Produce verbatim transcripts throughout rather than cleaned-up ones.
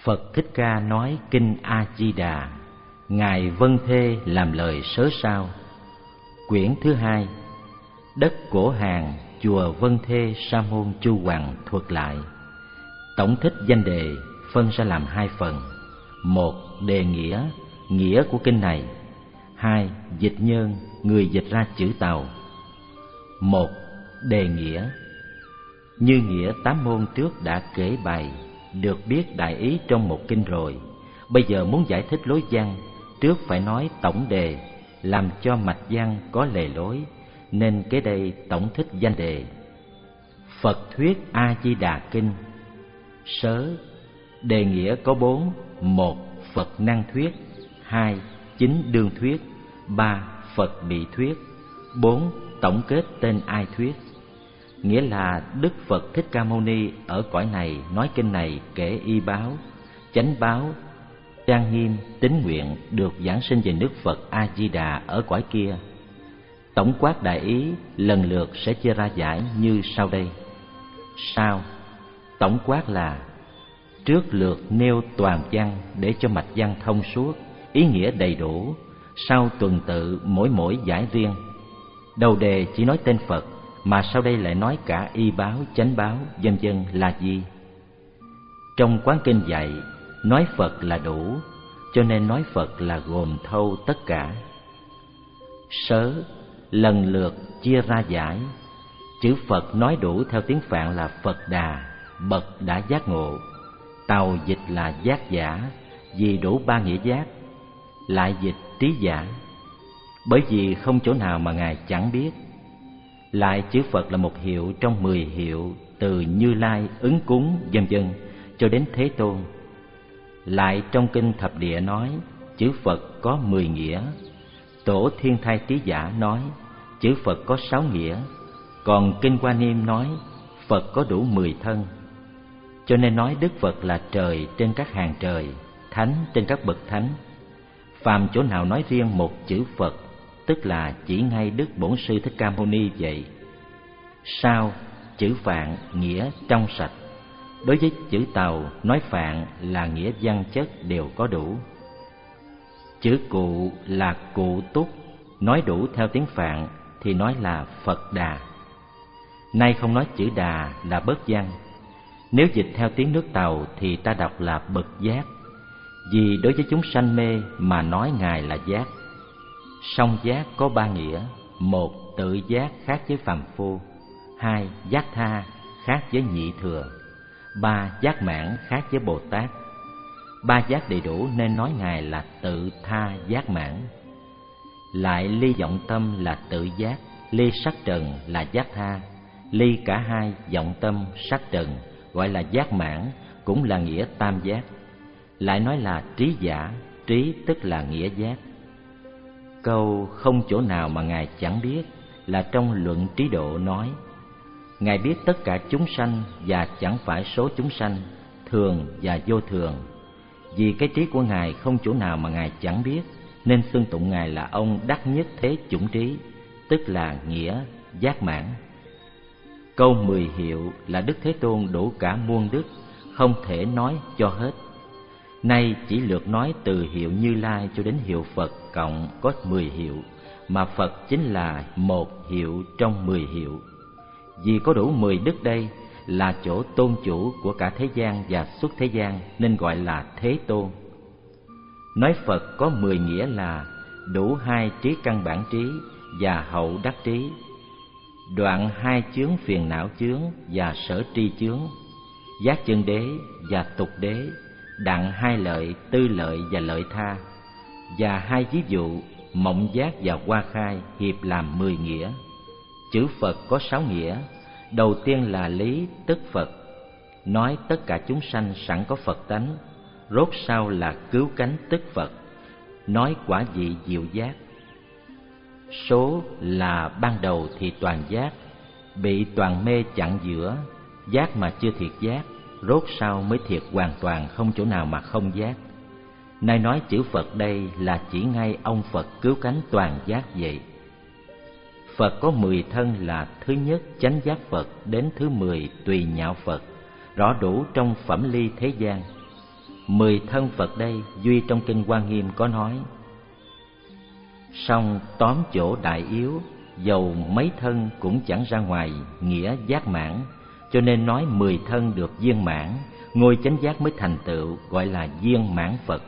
Phật Thích Ca nói kinh A Di Đà, ngài Vân Thê làm lời sớ sao. Quyển thứ hai. Đất Cổ Hàng, chùa Vân Thê, Sa môn Chu Hoằng thuật lại. Tổng thích danh đề phân ra làm hai phần: một, đề nghĩa, nghĩa của kinh này; hai, dịch nhân, người dịch ra chữ Tàu. Một, đề nghĩa. Như nghĩa tám môn trước đã kể bày, được biết đại ý trong một kinh rồi. Bây giờ muốn giải thích lối văn, trước phải nói tổng đề, làm cho mạch văn có lề lối, nên kế đây tổng thích danh đề. Phật thuyết A Di Đà kinh. Sớ, đề nghĩa có bốn: một, Phật năng thuyết; hai, chính đương thuyết; ba, Phật bị thuyết; bốn, tổng kết tên ai thuyết. Nghĩa là Đức Phật Thích Ca Mâu Ni ở cõi này nói kinh này kể y báo, chánh báo, trang nghiêm, tín nguyện được giảng sinh về nước Phật A Di Đà ở cõi kia. Tổng quát đại ý lần lượt sẽ chia ra giải như sau đây. Sao? Tổng quát là: trước lượt nêu toàn văn để cho mạch văn thông suốt, ý nghĩa đầy đủ, sau tuần tự mỗi mỗi giải riêng. Đầu đề chỉ nói tên Phật, mà sau đây lại nói cả y báo, chánh báo, vân vân là gì? Trong quán kinh dạy, nói Phật là đủ, cho nên nói Phật là gồm thâu tất cả. Sớ, lần lượt chia ra giải. Chữ Phật nói đủ theo tiếng Phạn là Phật Đà, bậc đã giác ngộ. Tàu dịch là giác giả, vì đủ ba nghĩa giác. Lại dịch trí giả, bởi vì không chỗ nào mà ngài chẳng biết. Lại chữ Phật là một hiệu trong mười hiệu, từ Như Lai, ứng cúng, vân vân cho đến Thế Tôn. Lại trong kinh Thập Địa nói chữ Phật có mười nghĩa. Tổ Thiên Thai Trí Giả nói chữ Phật có sáu nghĩa. Còn kinh Hoa Niêm nói Phật có đủ mười thân. Cho nên nói Đức Phật là trời trên các hàng trời, thánh trên các bậc thánh. Phàm chỗ nào nói riêng một chữ Phật, tức là chỉ ngay Đức Bổn Sư Thích Ca Mâu Ni vậy. Sao? Chữ Phạn nghĩa trong sạch. Đối với chữ Tàu nói Phạn là nghĩa văn chất đều có đủ. Chữ Cụ là Cụ Túc, nói đủ theo tiếng Phạn thì nói là Phật Đà. Nay không nói chữ Đà là bớt văn. Nếu dịch theo tiếng nước Tàu thì ta đọc là bậc giác, vì đối với chúng sanh mê mà nói ngài là giác. Song giác có ba nghĩa: một, tự giác khác với phàm phu; hai, giác tha khác với nhị thừa; ba, giác mãn khác với Bồ Tát. Ba giác đầy đủ nên nói ngài là tự tha giác mãn. Lại ly vọng tâm là tự giác, ly sắc trần là giác tha, ly cả hai vọng tâm sắc trần gọi là giác mãn, cũng là nghĩa tam giác. Lại nói là trí giả, trí tức là nghĩa giác. Câu không chỗ nào mà ngài chẳng biết là trong luận Trí Độ nói: ngài biết tất cả chúng sanh và chẳng phải số chúng sanh, thường và vô thường. Vì cái trí của ngài không chỗ nào mà ngài chẳng biết, nên xưng tụng ngài là ông đắc nhất thế chủng trí, tức là nghĩa giác mãn. Câu mười hiệu là Đức Thế Tôn đủ cả muôn đức, không thể nói cho hết. Nay chỉ lược nói từ hiệu Như Lai cho đến hiệu Phật cộng có mười hiệu, mà Phật chính là một hiệu trong mười hiệu. Vì có đủ mười đức đây là chỗ tôn chủ của cả thế gian và xuất thế gian, nên gọi là Thế Tôn. Nói Phật có mười nghĩa là đủ hai trí căn bản trí và hậu đắc trí, đoạn hai chướng phiền não chướng và sở tri chướng, giác chân đế và tục đế, đặng hai lợi, tư lợi và lợi tha, và hai ví dụ mộng giác và hoa khai hiệp làm mười nghĩa. Chữ Phật có sáu nghĩa. Đầu tiên là lý tức Phật, nói tất cả chúng sanh sẵn có Phật tánh. Rốt sau là cứu cánh tức Phật, nói quả vị diệu giác. Số là ban đầu thì toàn giác, bị toàn mê chặn giữa, giác mà chưa thiệt giác, rốt sau mới thiệt hoàn toàn, không chỗ nào mà không giác. Nay nói chữ Phật đây là chỉ ngay ông Phật cứu cánh toàn giác vậy. Phật có mười thân là: thứ nhất chánh giác Phật đến thứ mười tùy nhạo Phật, rõ đủ trong phẩm ly thế gian. Mười thân Phật đây, duy trong kinh Hoa Nghiêm có nói. Song tóm chỗ đại yếu, dầu mấy thân cũng chẳng ra ngoài nghĩa giác mãn, cho nên nói mười thân được viên mãn, ngôi chánh giác mới thành tựu, gọi là viên mãn Phật.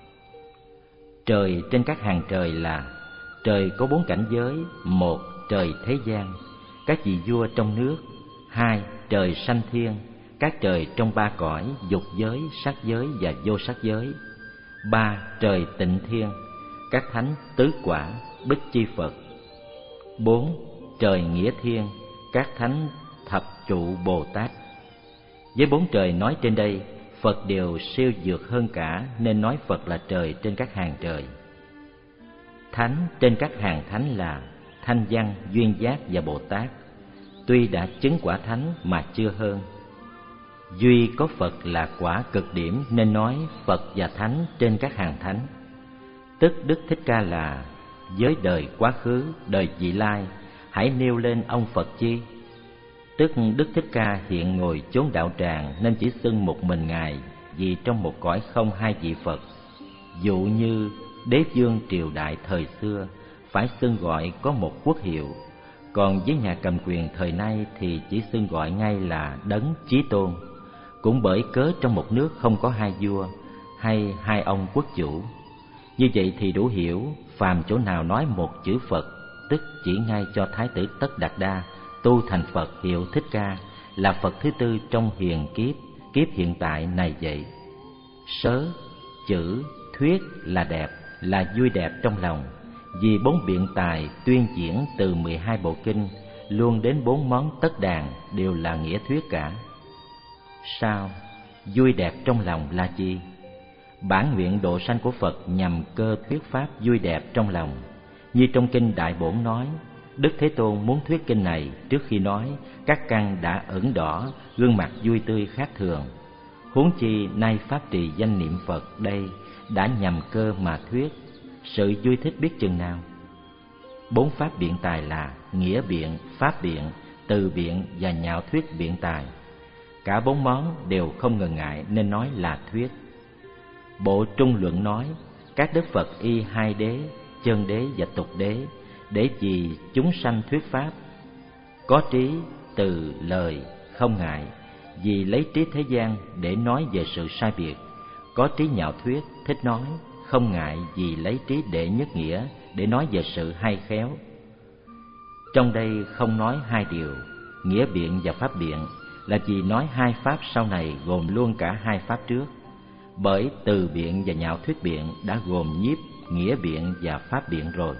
Trời trên các hàng trời là: trời có bốn cảnh giới. Một, trời thế gian, các vị vua trong nước. Hai, trời sanh thiên, các trời trong ba cõi, dục giới, sắc giới và vô sắc giới. Ba, trời tịnh thiên, các thánh tứ quả, bích chi Phật. Bốn, trời nghĩa thiên, các thánh thập trụ Bồ Tát. Với bốn trời nói trên đây, Phật đều siêu vượt hơn cả, nên nói Phật là trời trên các hàng trời. Thánh trên các hàng thánh là Thanh Văn, Duyên Giác và Bồ Tát, tuy đã chứng quả thánh mà chưa hơn. Duy có Phật là quả cực điểm, nên nói Phật và thánh trên các hàng thánh. Tức Đức Thích Ca là: với đời quá khứ, đời vị lai, hãy nêu lên ông Phật chi. Tức Đức Thích Ca hiện ngồi chốn đạo tràng, nên chỉ xưng một mình Ngài, vì trong một cõi không hai vị Phật. Dụ như đế vương triều đại thời xưa, phải xưng gọi có một quốc hiệu, còn với nhà cầm quyền thời nay thì chỉ xưng gọi ngay là Đấng Chí Tôn. Cũng bởi cớ trong một nước không có hai vua hay hai ông quốc chủ. Như vậy thì đủ hiểu, phàm chỗ nào nói một chữ Phật, tức chỉ ngay cho Thái tử Tất Đạt Đa tu thành Phật hiệu Thích Ca, là Phật thứ tư trong hiền kiếp, kiếp hiện tại này vậy. Sớ, chữ, thuyết là đẹp, là vui đẹp trong lòng, vì bốn biện tài tuyên diễn từ mười hai bộ kinh luôn đến bốn món tất đàn đều là nghĩa thuyết cả. Sao? Vui đẹp trong lòng là gì? Bản nguyện độ sanh của Phật nhằm cơ thuyết pháp vui đẹp trong lòng. Như trong kinh Đại Bổn nói, Đức Thế Tôn muốn thuyết kinh này, trước khi nói, các căn đã ửng đỏ, gương mặt vui tươi khác thường. Huống chi nay pháp trì danh niệm Phật đây đã nhằm cơ mà thuyết, sự vui thích biết chừng nào. Bốn pháp biện tài là nghĩa biện, pháp biện, từ biện và nhạo thuyết biện tài. Cả bốn món đều không ngần ngại nên nói là thuyết. Bộ Trung Luận nói, các đức Phật y hai đế, chân đế và tục đế, để vì chúng sanh thuyết pháp. Có trí từ lời không ngại, vì lấy trí thế gian để nói về sự sai biệt. Có trí nhạo thuyết thích nói, không ngại vì lấy trí đệ nhất nghĩa để nói về sự hay khéo. Trong đây không nói hai điều, nghĩa biện và pháp biện, là vì nói hai pháp sau này gồm luôn cả hai pháp trước. Bởi từ biện và nhạo thuyết biện đã gồm nhiếp, nghĩa biện và pháp biện rồi.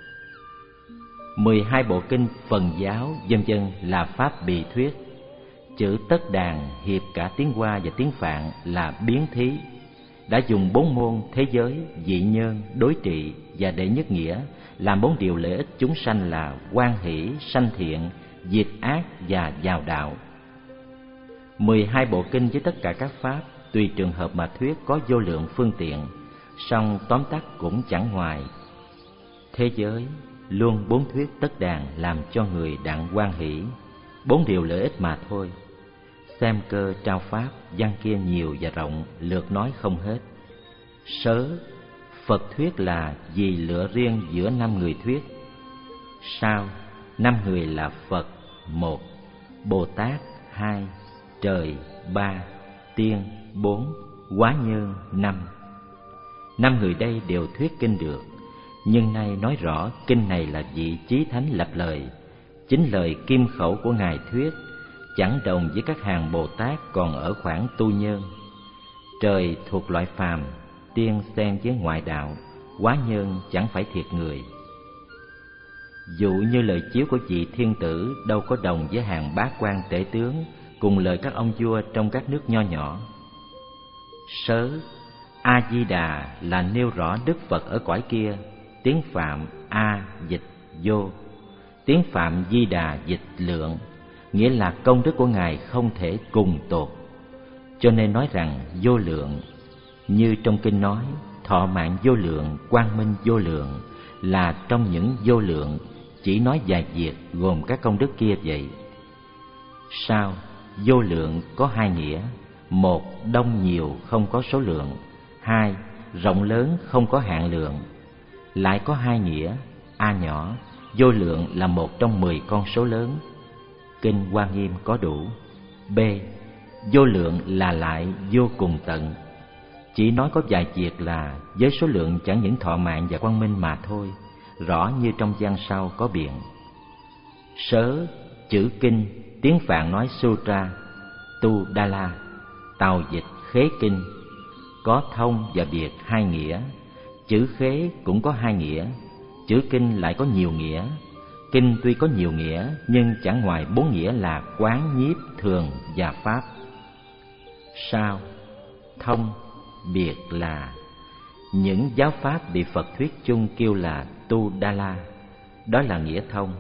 Mười hai bộ kinh phần giáo vân vân là pháp bì thuyết. Chữ tất đàn hiệp cả tiếng Hoa và tiếng Phạn là biến thí, đã dùng bốn môn thế giới, dị nhân, đối trị và đệ nhất nghĩa làm bốn điều lợi ích chúng sanh là hoan hỷ, sanh thiện, diệt ác và vào đạo. Mười hai bộ kinh với tất cả các pháp tùy trường hợp mà thuyết có vô lượng phương tiện, song tóm tắt cũng chẳng ngoài thế giới luôn bốn thuyết tất đàn làm cho người đặng hoan hỷ, bốn điều lợi ích mà thôi. Xem cơ trao pháp, văn kia nhiều và rộng, lượt nói không hết. Sớ, Phật thuyết là vì lựa riêng giữa năm người thuyết. Sao? Năm người là Phật một, Bồ Tát hai, trời ba, tiên bốn, hóa nhân năm. Năm người đây đều thuyết kinh được, nhưng nay nói rõ kinh này là vị chí thánh lập lời, chính lời kim khẩu của Ngài thuyết, chẳng đồng với các hàng Bồ Tát còn ở khoảng tu nhân. Trời thuộc loại phàm, tiên xen với ngoại đạo, hóa nhân chẳng phải thiệt người. Dụ như lời chiếu của vị thiên tử đâu có đồng với hàng bá quan tể tướng, cùng lời các ông vua trong các nước nho nhỏ. Sớ, A Di Đà là nêu rõ Đức Phật ở cõi kia, tiếng Phạm A dịch vô, tiếng Phạm Di Đà dịch lượng, nghĩa là công đức của Ngài không thể cùng tột, cho nên nói rằng vô lượng. Như trong kinh nói, thọ mạng vô lượng, quang minh vô lượng, là trong những vô lượng chỉ nói vài việc gồm các công đức kia vậy. Sao? Vô lượng có hai nghĩa, một, đông nhiều không có số lượng. Hai, rộng lớn không có hạn lượng. Lại có hai nghĩa: A nhỏ, vô lượng là một trong mười con số lớn. Kinh Hoa Nghiêm có đủ. B, vô lượng là lại vô cùng tận. Chỉ nói có vài việc là với số lượng chẳng những thọ mạng và quang minh mà thôi, rõ như trong văn sau có biện. Sớ, chữ kinh, tiếng Phạn nói Sutra, Tu Đa La, tàu dịch khế kinh, có thông và biệt hai nghĩa. Chữ khế cũng có hai nghĩa, chữ kinh lại có nhiều nghĩa. Kinh tuy có nhiều nghĩa nhưng chẳng ngoài bốn nghĩa là quán, nhiếp, thường và pháp. Sao? Thông, biệt là những giáo pháp bị Phật thuyết chung kêu là Tu Đa La, đó là nghĩa thông.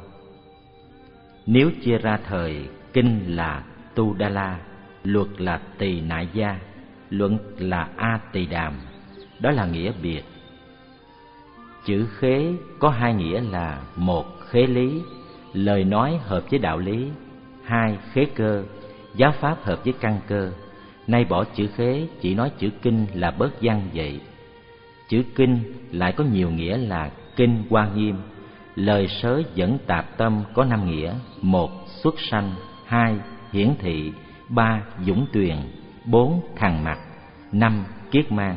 Nếu chia ra thời, kinh là Tu Đa La, luật là Tỳ Nại Gia, luận là A Tỳ Đàm, đó là nghĩa biệt. Chữ khế có hai nghĩa là: một, khế lý, lời nói hợp với đạo lý. Hai, khế cơ, giáo pháp hợp với căn cơ. Nay bỏ chữ khế, chỉ nói chữ kinh là bớt văn vậy. Chữ kinh lại có nhiều nghĩa là kinh Hoa Nghiêm, lời sớ dẫn tạp tâm có năm nghĩa: một, xuất sanh. Hai, hiển thị. Ba, dũng tuyền. Bốn, thằng mặt. Năm, kiết mang.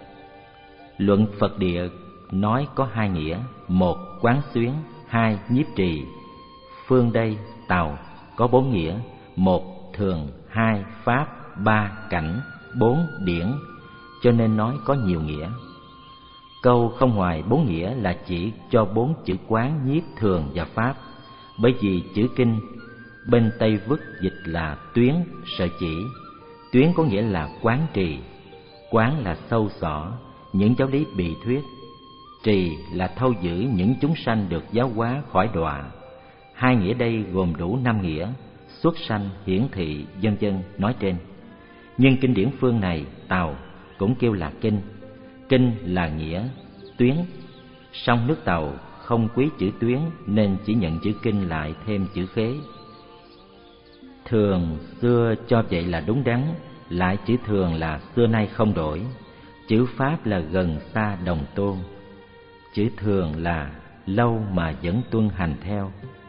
Luận Phật Địa nói có hai nghĩa: một, quán xuyến. Hai, nhiếp trì. Phương đây, tàu, có bốn nghĩa: một, thường. Hai, pháp. Ba, cảnh. Bốn, điển. Cho nên nói có nhiều nghĩa. Câu không ngoài bốn nghĩa là chỉ cho bốn chữ quán, nhiếp, thường và pháp. Bởi vì chữ kinh bên Tây Vức dịch là tuyến, sở chỉ. Tuyến có nghĩa là quán trì, quán là sâu xỏ những giáo lý bị thuyết, trì là thâu giữ những chúng sanh được giáo hóa khỏi đọa. Hai nghĩa đây gồm đủ năm nghĩa: xuất sanh, hiển thị, vân vân nói trên. Nhưng kinh điển phương này, Tàu, cũng kêu là kinh. Kinh là nghĩa tuyến, song nước Tàu không quý chữ tuyến nên chỉ nhận chữ kinh lại thêm chữ khế. Thường xưa cho vậy là đúng đắn, lại chữ thường là xưa nay không đổi. Chữ pháp là gần xa đồng tôn, chữ thường là lâu mà vẫn tuân hành theo.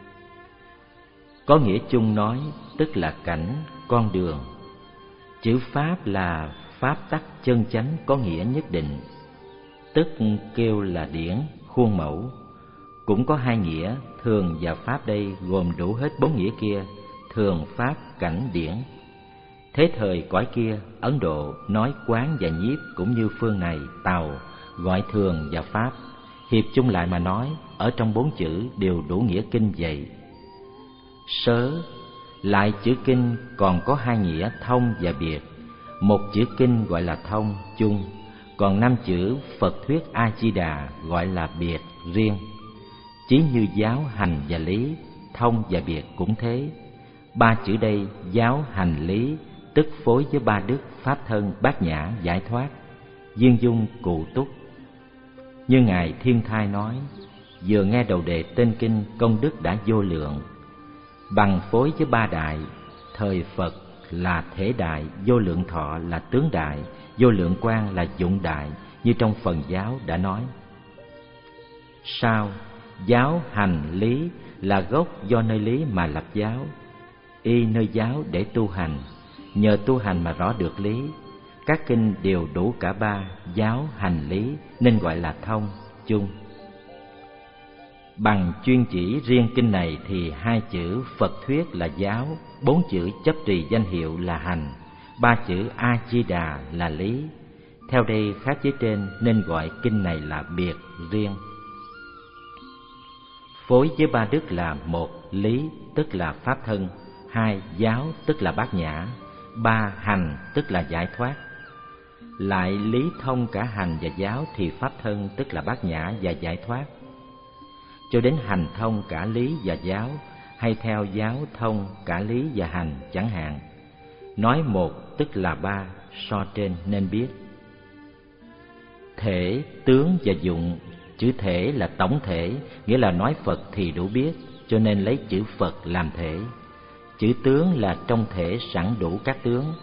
Có nghĩa chung nói tức là cảnh, con đường. Chữ pháp là pháp tắc chân chánh có nghĩa nhất định, tức kêu là điển, khuôn mẫu. Cũng có hai nghĩa, thường và pháp đây gồm đủ hết bốn nghĩa kia: thường, pháp, cảnh, điển. Thế thời cõi kia, Ấn Độ nói quán và nhiếp cũng như phương này, Tàu, gọi thường và pháp. Hiệp chung lại mà nói, ở trong bốn chữ đều đủ nghĩa kinh vậy. Sớ, lại chữ kinh còn có hai nghĩa thông và biệt. Một chữ kinh gọi là thông, chung, còn năm chữ Phật thuyết A-di-đà gọi là biệt, riêng. Chí như giáo, hành và lý, thông và biệt cũng thế. Ba chữ đây, giáo, hành, lý, tức phối với ba đức, pháp thân, bát nhã, giải thoát, viên dung, cụ túc. Như Ngài Thiên Thai nói, vừa nghe đầu đề tên kinh công đức đã vô lượng. Bằng phối với ba đại, thời Phật là thể đại, vô lượng thọ là tướng đại, vô lượng quang là dụng đại, như trong phần giáo đã nói. Sao? Giáo, hành, lý là gốc do nơi lý mà lập giáo, y nơi giáo để tu hành, nhờ tu hành mà rõ được lý. Các kinh đều đủ cả ba, giáo, hành, lý, nên gọi là thông, chung. Bằng chuyên chỉ riêng kinh này thì hai chữ Phật thuyết là giáo, bốn chữ chấp trì danh hiệu là hành, ba chữ A-di-đà là lý. Theo đây khác với trên nên gọi kinh này là biệt, riêng. Phối với ba đức là: một, lý, tức là pháp thân; hai, giáo, tức là bát nhã; ba, hành, tức là giải thoát. Lại lý thông cả hành và giáo thì pháp thân tức là bát nhã và giải thoát. Cho đến hành thông cả lý và giáo, hay theo giáo thông cả lý và hành chẳng hạn. Nói một tức là ba, so trên nên biết. Thể, tướng và dụng. Chữ thể là tổng thể, nghĩa là nói Phật thì đủ biết, cho nên lấy chữ Phật làm thể. Chữ tướng là trong thể sẵn đủ các tướng, thể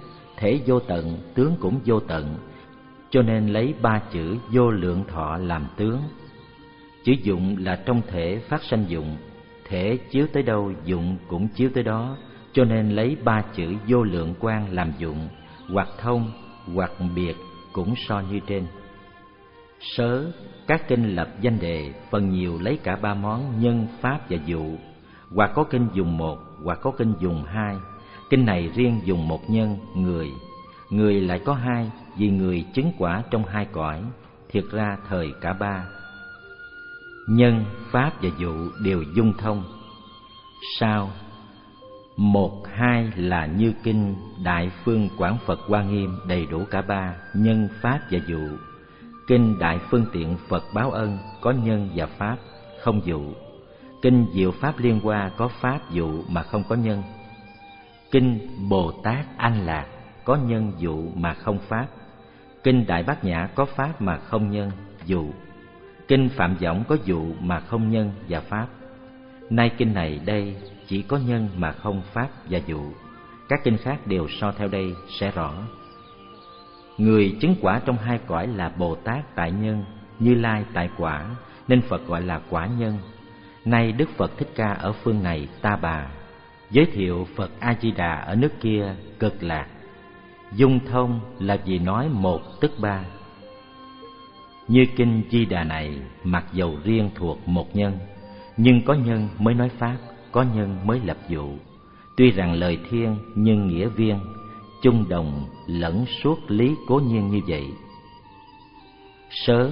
thể vô tận, tướng cũng vô tận, cho nên lấy ba chữ vô lượng thọ làm tướng. Chữ dụng là trong thể phát sanh dụng, thể chiếu tới đâu dụng cũng chiếu tới đó, cho nên lấy ba chữ vô lượng quang làm dụng, hoặc thông hoặc biệt cũng so như trên. Sớ, các kinh lập danh đề phần nhiều lấy cả ba món nhân, pháp và dụ, hoặc có kinh dùng một, hoặc có kinh dùng hai. Kinh này riêng dùng một nhân, người. Người lại có hai, vì người chứng quả trong hai cõi, thiệt ra thời cả ba. Nhân, pháp và dụ đều dung thông. Sao? Một, hai là như kinh Đại Phương Quảng Phật Hoa Nghiêm đầy đủ cả ba, nhân, pháp và dụ. Kinh Đại Phương Tiện Phật Báo Ân có nhân và pháp, không dụ. Kinh Diệu Pháp Liên Hoa có pháp dụ mà không có nhân. Kinh Bồ Tát An Lạc có nhân dụ mà không pháp. Kinh Đại Bát Nhã có pháp mà không nhân, dụ. Kinh Phạm Võng có dụ mà không nhân và pháp. Nay kinh này đây chỉ có nhân mà không pháp và dụ. Các kinh khác đều so theo đây sẽ rõ. Người chứng quả trong hai cõi là Bồ Tát tại nhân, Như Lai tại quả, nên Phật gọi là quả nhân. Nay Đức Phật Thích Ca ở phương này Ta Bà, giới thiệu Phật A Di Đà ở nước kia Cực Lạc. Dung thông là vì nói một tức ba. Như kinh Di Đà này, mặc dầu riêng thuộc một nhân, nhưng có nhân mới nói pháp, có nhân mới lập dụ. Tuy rằng lời thiên nhưng nghĩa viên, chung đồng lẫn suốt lý cố nhiên như vậy. Sớ,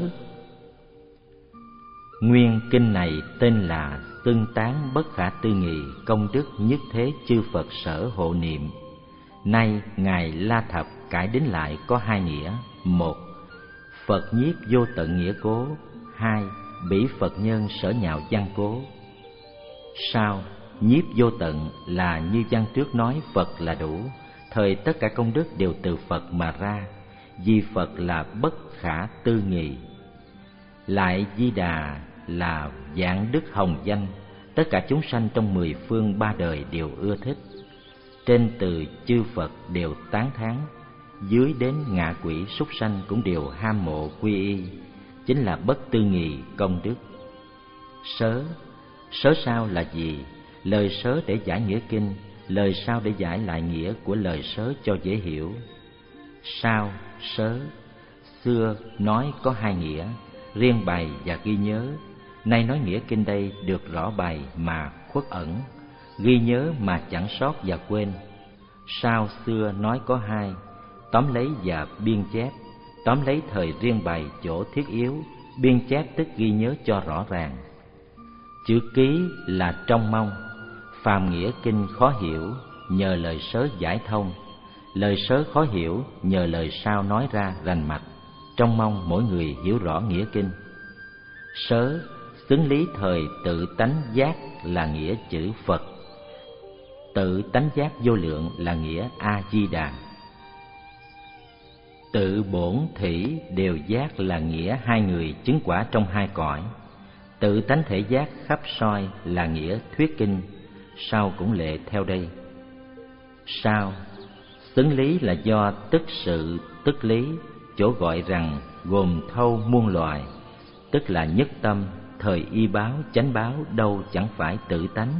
nguyên kinh này tên là Tương Tán Bất Khả Tư Nghị Công Đức Nhất Thế Chư Phật Sở Hộ Niệm. Nay Ngài La Thập cải đến lại có hai nghĩa: một, Phật nhiếp vô tận nghĩa cố; hai, bỉ Phật nhân sở nhạo văn cố. Sao? Nhiếp vô tận là như văn trước nói Phật là đủ, thời tất cả công đức đều từ Phật mà ra, vì Phật là bất khả tư nghị. Lại Di Đà là vạn đức hồng danh, tất cả chúng sanh trong mười phương ba đời đều ưa thích. Trên từ chư Phật đều tán thán, dưới đến ngạ quỷ súc sanh cũng đều ham mộ quy y, chính là bất tư nghị công đức. Sớ, sớ sao là gì? Lời sớ để giải nghĩa kinh, lời sao để giải lại nghĩa của lời sớ cho dễ hiểu. Sao, sớ, xưa nói có hai nghĩa, riêng bày và ghi nhớ. Nay nói nghĩa kinh đây được rõ bày mà khuất ẩn, ghi nhớ mà chẳng sót và quên. Sao xưa nói có hai, tóm lấy và biên chép. Tóm lấy thời riêng bày chỗ thiết yếu, biên chép tức ghi nhớ cho rõ ràng. Chữ ký là trong mong, phàm nghĩa kinh khó hiểu, nhờ lời sớ giải thông. Lời sớ khó hiểu, nhờ lời sao nói ra rành mạch. Trong mong mỗi người hiểu rõ nghĩa kinh. Sớ, xứng lý thời tự tánh giác là nghĩa chữ Phật, tự tánh giác vô lượng là nghĩa A Di Đà. Tự bổn thủy đều giác là nghĩa hai người chứng quả trong hai cõi. Tự tánh thể giác khắp soi là nghĩa thuyết kinh, sau cũng lệ theo đây. Sao? Xứng lý là do tức sự tức lý, chỗ gọi rằng gồm thâu muôn loài, tức là nhất tâm, thời y báo, chánh báo đâu chẳng phải tự tánh.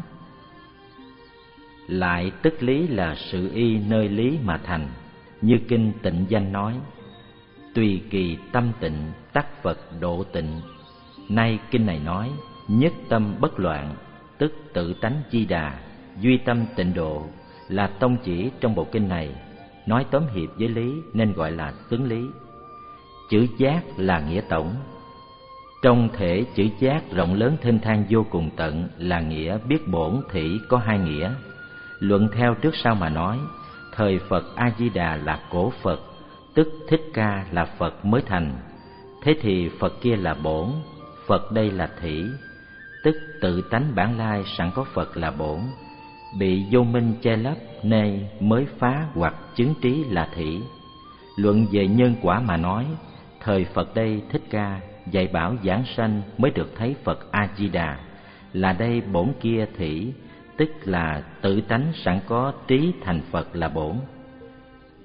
Lại tức lý là sự y nơi lý mà thành, như kinh Tịnh Danh nói: tùy kỳ tâm tịnh, tắc Phật độ tịnh. Nay kinh này nói nhất tâm bất loạn, tức tự tánh Di Đà, duy tâm tịnh độ, là tông chỉ trong bộ kinh này, nói tóm hiệp với lý nên gọi là xứng lý. Chữ giác là nghĩa tổng. Trong thể chữ giác rộng lớn thênh thang vô cùng tận là nghĩa biết bổn thị có hai nghĩa. Luận theo trước sau mà nói, thời Phật A Di Đà là cổ Phật, tức Thích Ca là Phật mới thành. Thế thì Phật kia là bổn, Phật đây là thị, tức tự tánh bản lai sẵn có Phật là bổn, bị vô minh che lấp nên mới phá hoặc chứng trí là thị. Luận về nhân quả mà nói, thời Phật đây Thích Ca dạy bảo giảng sanh mới được thấy Phật A Di Đà, là đây bổn kia thị, tức là tự tánh sẵn có trí thành Phật là bổn.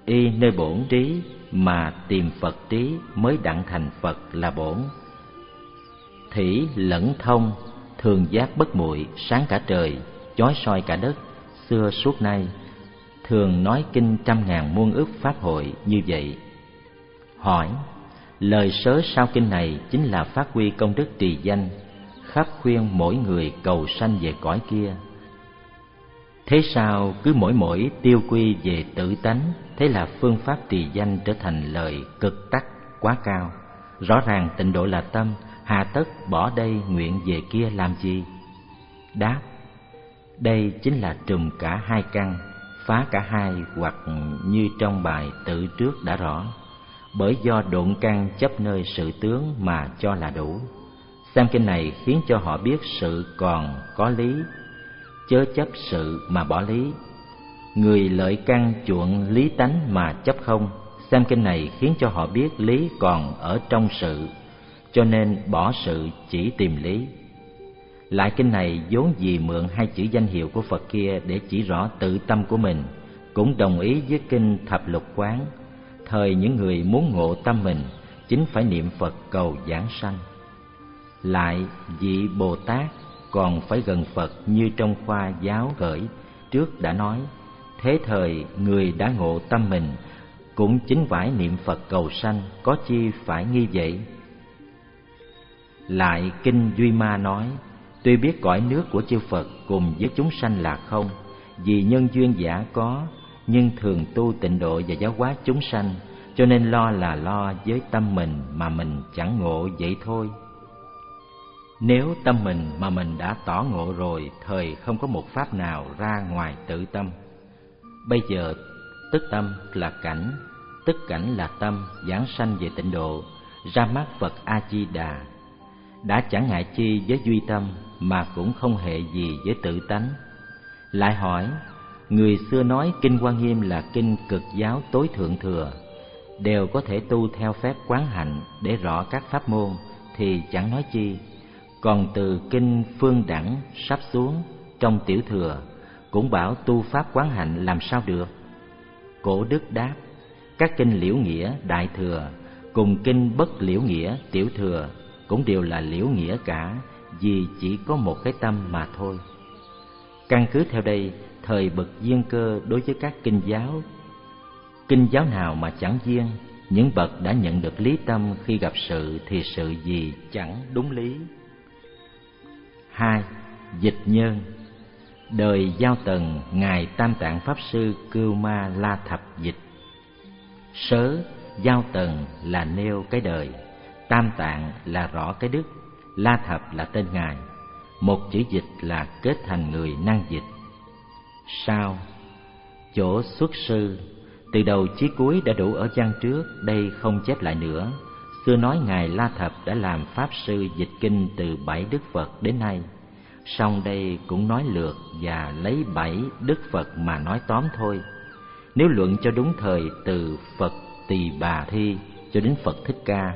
y nơi bổn trí mà tìm Phật trí mới đặng thành Phật là bổn. Thủy lẫn thông, thường giác bất muội, sáng cả trời, chói soi cả đất, xưa suốt nay, thường nói kinh trăm ngàn muôn ức pháp hội như vậy. Hỏi: lời sớ sau kinh này chính là phát huy công đức trì danh, khắp khuyên mỗi người cầu sanh về cõi kia. Thế sao cứ mỗi mỗi tiêu quy về tự tánh, thế là phương pháp trì danh trở thành lời cực tắc quá cao. Rõ ràng tịnh độ là tâm, hà tất bỏ đây nguyện về kia làm gì? Đáp: đây chính là trùm cả hai căn, phá cả hai, hoặc như trong bài tự trước đã rõ, bởi do độn căn chấp nơi sự tướng mà cho là đủ. Xem kinh này khiến cho họ biết sự còn có lý, chớ chấp sự mà bỏ lý. Người lợi căn chuộng lý tánh mà chấp không. Xem kinh này khiến cho họ biết lý còn ở trong sự, cho nên bỏ sự chỉ tìm lý. Lại kinh này vốn vì mượn hai chữ danh hiệu của Phật kia để chỉ rõ tự tâm của mình, cũng đồng ý với kinh Thập Lục Quán. Thời những người muốn ngộ tâm mình, chính phải niệm Phật cầu giảng sanh. Lại vị Bồ Tát còn phải gần Phật, như trong khoa giáo gởi trước đã nói. Thế thời người đã ngộ tâm mình, cũng chính phải niệm Phật cầu sanh, có chi phải nghi vậy? Lại kinh Duy Ma nói: tuy biết cõi nước của chư Phật cùng với chúng sanh là không, vì nhân duyên giả có, nhưng thường tu tịnh độ và giáo hóa chúng sanh, cho nên lo là lo với tâm mình mà mình chẳng ngộ vậy thôi. Nếu tâm mình mà mình đã tỏ ngộ rồi, thời không có một pháp nào ra ngoài tự tâm. Bây giờ tức tâm là cảnh, tức cảnh là tâm, giảng sanh về tịnh độ, ra mắt Phật A Di Đà. Đã chẳng ngại chi với duy tâm, mà cũng không hệ gì với tự tánh. Lại hỏi: người xưa nói kinh Hoa Nghiêm là kinh cực giáo tối thượng thừa, đều có thể tu theo phép quán hạnh để rõ các pháp môn, thì chẳng nói chi. Còn từ kinh Phương Đẳng sắp xuống trong tiểu thừa, cũng bảo tu pháp quán hạnh làm sao được? Cổ Đức đáp: các kinh Liễu Nghĩa đại thừa cùng kinh Bất Liễu Nghĩa tiểu thừa cũng đều là liễu nghĩa cả, vì chỉ có một cái tâm mà thôi. Căn cứ theo đây, thời bậc duyên cơ đối với các kinh giáo, kinh giáo nào mà chẳng duyên? Những bậc đã nhận được lý tâm khi gặp sự thì sự gì chẳng đúng lý. Hai. Dịch nhân. Đời Giao Tần, ngài Tam Tạng Pháp Sư Cưu Ma La Thập dịch. Sớ Giao Tần là nêu cái đời, Tam Tạng là rõ cái đức, La Thập là tên ngài. Một chữ dịch là kết thành người năng dịch. Sao? Chỗ xuất sư, từ đầu chí cuối đã đủ ở văn trước, đây không chép lại nữa. Xưa nói ngài La Thập đã làm pháp sư dịch kinh từ bảy đức Phật đến nay. Song đây cũng nói lược và lấy bảy đức Phật mà nói tóm thôi. Nếu luận cho đúng thời, từ Phật Tỳ Bà Thi cho đến Phật Thích Ca,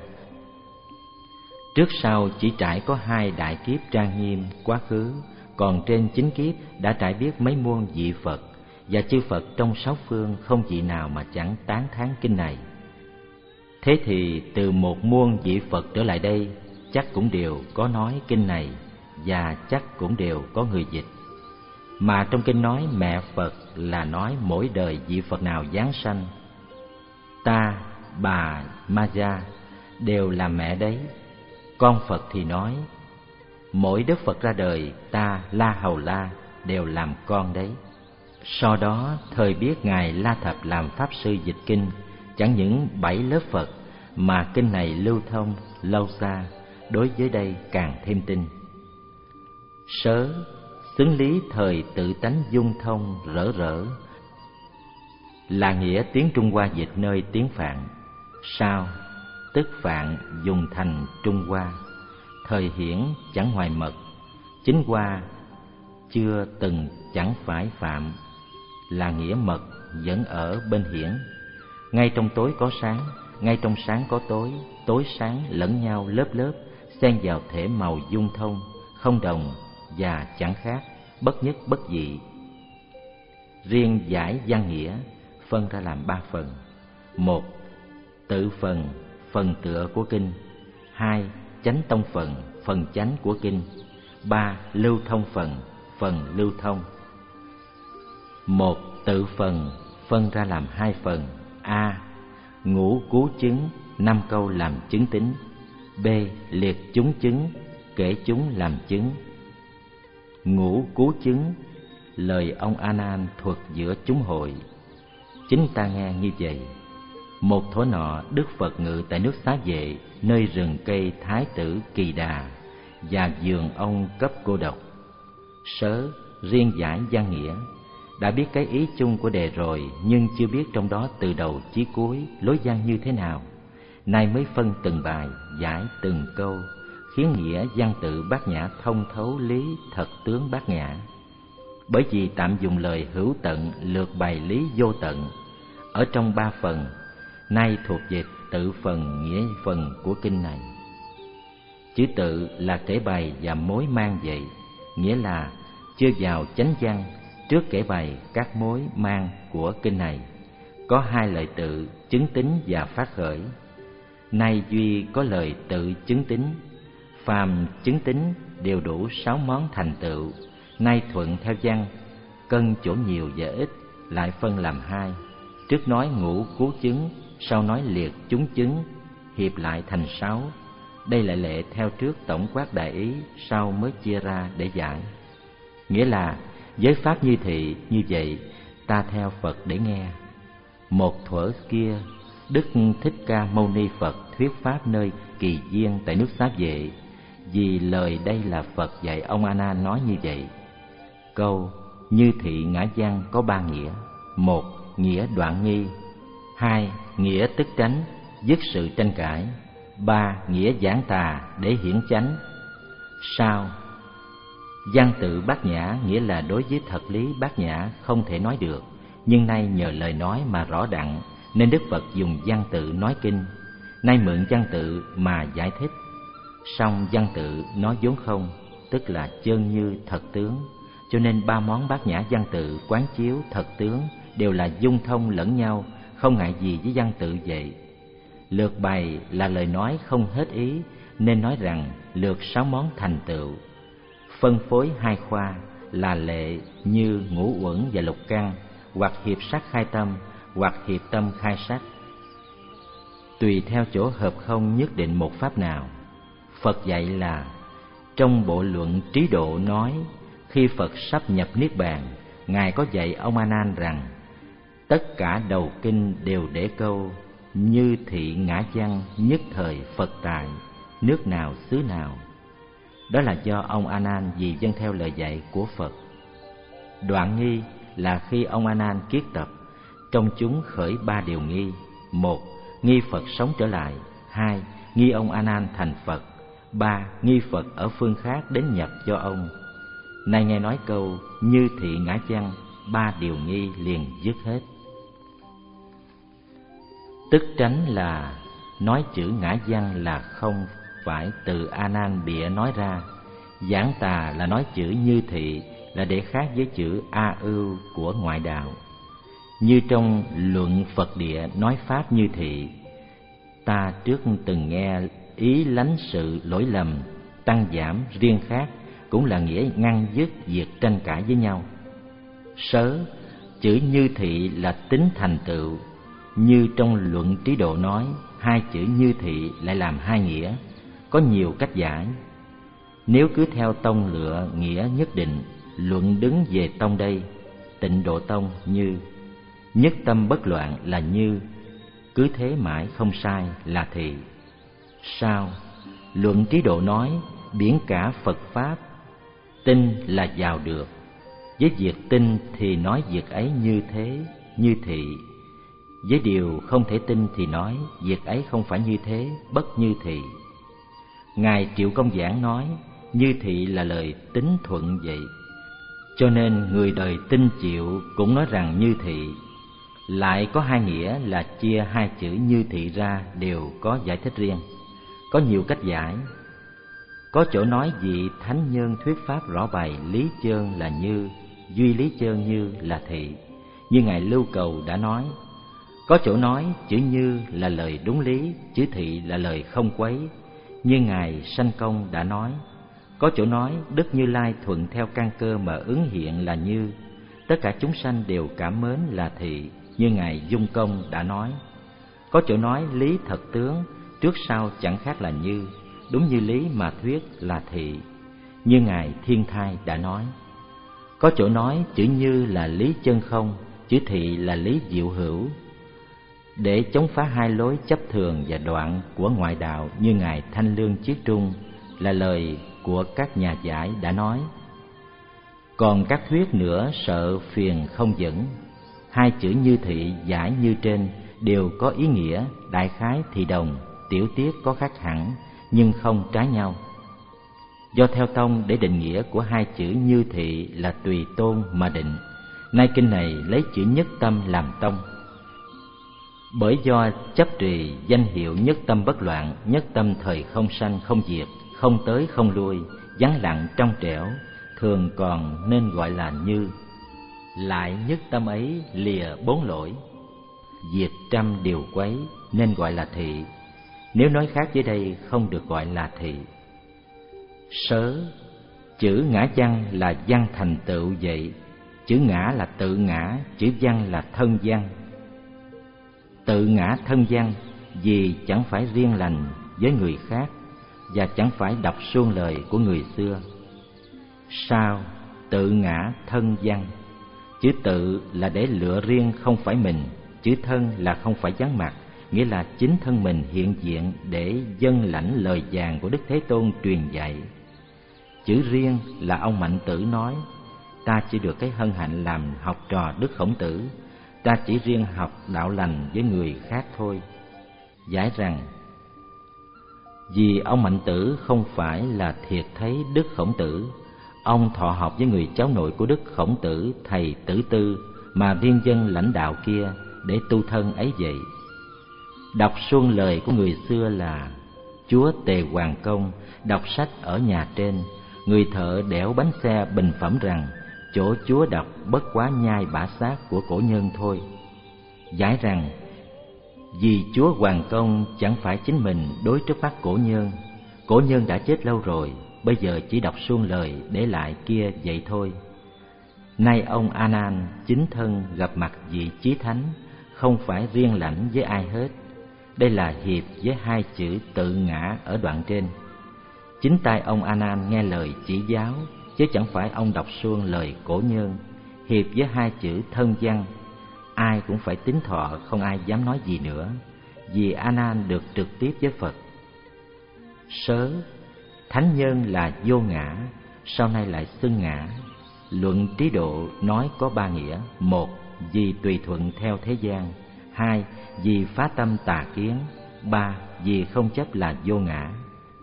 trước sau chỉ trải có hai đại kiếp trang nghiêm quá khứ, còn trên chín kiếp đã trải biết mấy muôn vị Phật, và chư Phật trong sáu phương không vị nào mà chẳng tán thán kinh này. Thế thì từ một muôn vị Phật trở lại đây, chắc cũng đều có nói kinh này, và chắc cũng đều có người dịch. Mà trong kinh nói mẹ Phật là nói mỗi đời vị Phật nào giáng sanh, ta, bà, Maya đều là mẹ đấy. Con Phật thì nói mỗi đức Phật ra đời, ta La Hầu La đều làm con đấy. Sau đó thời biết ngài La Thập làm pháp sư dịch kinh, chẳng những bảy lớp Phật mà kinh này lưu thông lâu xa, đối với đây càng thêm tin. Sớ xứng lý thời tự tánh dung thông rỡ rỡ, là nghĩa tiếng Trung Hoa dịch nơi tiếng Phạn. Sao? Tức Phạn dùng thành Trung Hoa, thời hiển chẳng hoài mật, chính Hoa chưa từng chẳng phải phạm, là nghĩa mật vẫn ở bên hiển. Ngay trong tối có sáng, ngay trong sáng có tối, tối sáng lẫn nhau lớp lớp, xen vào thể màu dung thông, không đồng và chẳng khác, bất nhất bất dị. Riêng giải văn nghĩa, phân ra làm ba phần. Một, tự phần, phần tựa của kinh. Hai, chánh tông phần, phần chánh của kinh. Ba, lưu thông phần, phần lưu thông. Một, tự phần phân ra làm hai phần. A. Ngũ cú chứng, năm câu làm chứng tính. B. Liệt chúng chứng, kể chúng làm chứng. Ngũ cú chứng, lời ông A Nan thuật giữa chúng hội. Chính ta nghe như vậy. Một thuở nọ, Đức Phật ngự tại nước Xá Vệ, nơi rừng cây Thái tử Kỳ Đà và vườn ông cấp cô độc. Sớ riêng giải văn nghĩa. Đã biết cái ý chung của đề rồi, nhưng chưa biết trong đó từ đầu chí cuối lối văn như thế nào. Nay mới phân từng bài, giải từng câu, khiến nghĩa văn tự Bát Nhã thông thấu lý thật tướng Bát Nhã. Bởi vì tạm dùng lời hữu tận lược bày lý vô tận ở trong ba phần, nay thuộc về tự phần nghĩa phần của kinh này. Chữ tự là kể bày và mối mang vậy, nghĩa là chưa vào chánh văn, trước kể bày các mối mang của kinh này. Có hai lời tự chứng tính và phát khởi. Nay duy có lời tự chứng tính, phàm chứng tính đều đủ sáu món thành tựu. Nay thuận theo văn, cân chỗ nhiều và ít, lại phân làm hai. Trước nói ngũ cú chứng, sau nói liệt chúng chứng, hiệp lại thành sáu. Đây lại lệ theo trước tổng quát đại ý, sau mới chia ra để giải. Nghĩa là với pháp như thị như vậy, ta theo Phật để nghe. Một thuở kia, Đức Thích Ca Mâu Ni Phật thuyết pháp nơi Kỳ Viên tại nước Xá Vệ. Vì lời đây là Phật dạy ông A Nan nói như vậy. Câu như thị ngã văn có ba nghĩa. Một, nghĩa đoạn nghi. Hai, nghĩa tức tránh, dứt sự tranh cãi. Ba, nghĩa giảng tà để hiển chánh. Sao văn tự Bát Nhã nghĩa là đối với thật lý Bát Nhã không thể nói được, nhưng nay nhờ lời nói mà rõ đặng, nên Đức Phật dùng văn tự nói kinh. Nay mượn văn tự mà giải thích. Song văn tự nó vốn không, tức là chân như thật tướng, cho nên ba món Bát Nhã văn tự quán chiếu thật tướng đều là dung thông lẫn nhau, không ngại gì với văn tự vậy. Lược bày là lời nói không hết ý, nên nói rằng lược sáu món thành tựu. Phân phối hai khoa là lệ như ngũ uẩn và lục căn, hoặc hiệp sắc khai tâm, hoặc hiệp tâm khai sắc. Tùy theo chỗ hợp không nhất định một pháp nào. Phật dạy là trong bộ luận Trí Độ nói, khi Phật sắp nhập Niết Bàn, Ngài có dạy ông A Nan rằng tất cả đầu kinh đều để câu như thị ngã văn nhất thời Phật tại, nước nào xứ nào. Đó là do ông A Nan vì vâng theo lời dạy của Phật. Đoạn nghi là khi ông A Nan kiết tập, trong chúng khởi ba điều nghi. Một, nghi Phật sống trở lại. Hai, nghi ông A Nan thành Phật. Ba, nghi Phật ở phương khác đến nhập cho ông. Nay nghe nói câu như thị ngã văn, ba điều nghi liền dứt hết. Tức tránh là nói chữ ngã văn là không phải từ A Nan bịa nói ra. Giảng tà là nói chữ như thị là để khác với chữ a ưu của ngoại đạo. Như trong luận Phật địa nói pháp như thị, ta trước từng nghe ý lánh sự lỗi lầm, tăng giảm riêng khác cũng là nghĩa ngăn dứt việc tranh cãi với nhau. Sớ, chữ như thị là tính thành tựu. Như trong luận Trí Độ nói, hai chữ như thị lại làm hai nghĩa, có nhiều cách giải. Nếu cứ theo tông lựa nghĩa nhất định, luận đứng về tông đây, Tịnh Độ Tông như nhất tâm bất loạn là như, cứ thế mãi không sai là thị. Sao luận Trí Độ nói biển cả Phật pháp, tin là vào được. Với việc tin thì nói việc ấy như thế, như thị. Với điều không thể tin thì nói việc ấy không phải như thế, bất như thị. Ngài Triệu Công Giảng nói như thị là lời tín thuận vậy. Cho nên người đời tin chịu cũng nói rằng như thị. Lại có hai nghĩa là chia hai chữ như thị ra đều có giải thích riêng, có nhiều cách giải. Có chỗ nói vị thánh nhân thuyết pháp rõ bày lý chơn là như, duy lý chơn như là thị. như Ngài Lưu Cầu đã nói. Có chỗ nói chữ như là lời đúng lý, chữ thị là lời không quấy, như Ngài Sanh Công đã nói. Có chỗ nói Đức Như Lai thuận theo căn cơ mà ứng hiện là như, tất cả chúng sanh đều cảm mến là thị, như Ngài Dung Công đã nói. Có chỗ nói lý thật tướng, trước sau chẳng khác là như, đúng như lý mà thuyết là thị, như Ngài Thiên Thai đã nói. Có chỗ nói chữ như là lý chân không, chữ thị là lý diệu hữu, để chống phá hai lối chấp thường và đoạn của ngoại đạo, như Ngài Thanh Lương Chiết Trung, là lời của các nhà giải đã nói. Còn các thuyết nữa sợ phiền không dẫn. Hai chữ như thị giải như trên đều có ý nghĩa đại khái thì đồng, tiểu tiết có khác hẳn nhưng không trái nhau. Do theo tông để định nghĩa của hai chữ như thị là tùy tôn mà định, nay kinh này lấy chữ nhất tâm làm tông. Bởi do chấp trì danh hiệu nhất tâm bất loạn, nhất tâm thời không sanh không diệt, không tới không lui, vắng lặng trong trẻo, thường còn nên gọi là như. Lại nhất tâm ấy lìa bốn lỗi, diệt trăm điều quấy, nên gọi là thị. Nếu nói khác dưới đây không được gọi là thị. Sớ, chữ ngã văn là văn thành tựu vậy. Chữ ngã là tự ngã, chữ văn là thân văn. Tự ngã thân văn vì chẳng phải riêng lành với người khác, và chẳng phải đọc suông lời của người xưa. Sao tự ngã thân văn? Chữ tự là để lựa riêng không phải mình, chữ thân là không phải vắng mặt, nghĩa là chính thân mình hiện diện để dâng lãnh lời vàng của Đức Thế Tôn truyền dạy. Chữ riêng là ông Mạnh Tử nói, ta chỉ được cái hân hạnh làm học trò Đức Khổng Tử, ta chỉ riêng học đạo lành với người khác thôi. Giải rằng, vì ông Mạnh Tử không phải là thiệt thấy Đức Khổng Tử, ông thọ học với người cháu nội của Đức Khổng Tử, thầy Tử Tư, mà riêng dân lãnh đạo kia để tu thân ấy vậy. Đọc suông lời của người xưa là chúa Tề Hoàng Công đọc sách ở nhà trên, người thợ đẽo bánh xe bình phẩm rằng chỗ chúa đọc bất quá nhai bả xác của cổ nhân thôi. Giải rằng, vì chúa Hoàng Công chẳng phải chính mình đối trước mắt cổ nhân, cổ nhân đã chết lâu rồi, bây giờ chỉ đọc suông lời để lại kia vậy thôi. Nay ông A Nan chính thân gặp mặt vị chí thánh, không phải riêng lãnh với ai hết. Đây là hiệp với hai chữ tự ngã ở đoạn trên. Chính tay ông A Nan nghe lời chỉ giáo, chứ chẳng phải ông đọc suông lời cổ nhân. Hiệp với hai chữ thân văn, ai cũng phải tín thọ, không ai dám nói gì nữa, vì A Nan được trực tiếp với Phật. Sớ, thánh nhân là vô ngã, sau này lại xưng ngã. Luận Trí Độ nói có ba nghĩa: một, vì tùy thuận theo thế gian; hai, vì phá tâm tà kiến; ba, vì không chấp là vô ngã.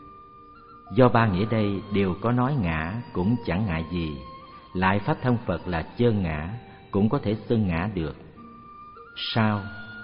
Do ba nghĩa đây đều có nói ngã cũng chẳng ngại gì, lại pháp thân Phật là chơn ngã, cũng có thể xưng ngã được. Sao?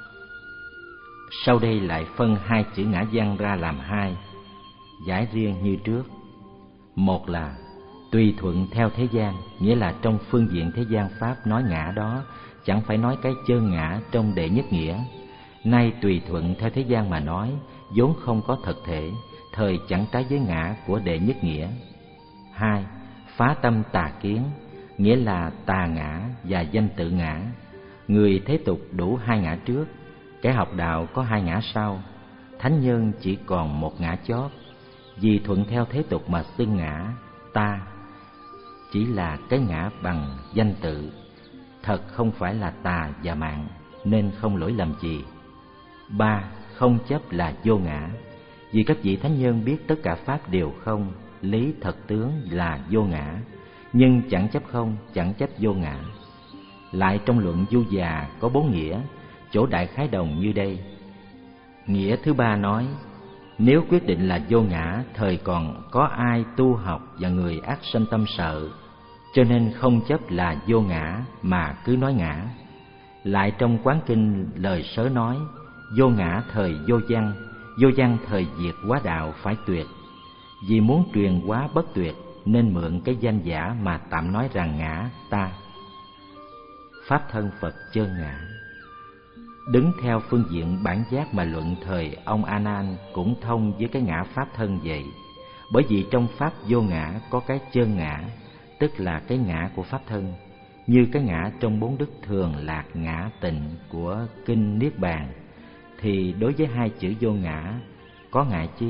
Sau đây lại phân hai chữ ngã văn ra làm hai, giải riêng như trước. Một là tùy thuận theo thế gian, nghĩa là trong phương diện thế gian pháp nói ngã đó, chẳng phải nói cái chơn ngã trong đệ nhất nghĩa. Nay tùy thuận theo thế gian mà nói, vốn không có thật thể, thời chẳng trái với ngã của đệ nhất nghĩa. Hai, phá tâm tà kiến, nghĩa là tà ngã và danh tự ngã. Người thế tục đủ hai ngã trước, kẻ học đạo có hai ngã sau, thánh nhân chỉ còn một ngã chót. Vì thuận theo thế tục mà xưng ngã ta, chỉ là cái ngã bằng danh tự, thật không phải là tà và mạng, nên không lỗi lầm gì. Ba, không chấp là vô ngã, vì các vị thánh nhân biết tất cả pháp đều không, lý thật tướng là vô ngã, nhưng chẳng chấp không, chẳng chấp vô ngã. Lại trong luận Du Già có bốn nghĩa, chỗ đại khái đồng như đây. Nghĩa thứ ba nói, nếu quyết định là vô ngã, thời còn có ai tu học và người ác sanh tâm sợ, cho nên không chấp là vô ngã mà cứ nói ngã. Lại trong Quán Kinh lời sớ nói, vô ngã thời vô văn, vô văn thời diệt hóa đạo phải tuyệt. Vì muốn truyền hóa bất tuyệt, nên mượn cái danh giả mà tạm nói rằng ngã ta. pháp thân Phật chơn ngã. Đứng theo phương diện bản giác mà luận, thời ông A Nan cũng thông với cái ngã pháp thân vậy. Bởi vì trong pháp vô ngã có cái chơn ngã, tức là cái ngã của pháp thân, như cái ngã trong bốn đức thường lạc ngã tịnh của kinh Niết Bàn, thì đối với hai chữ vô ngã có ngại chi?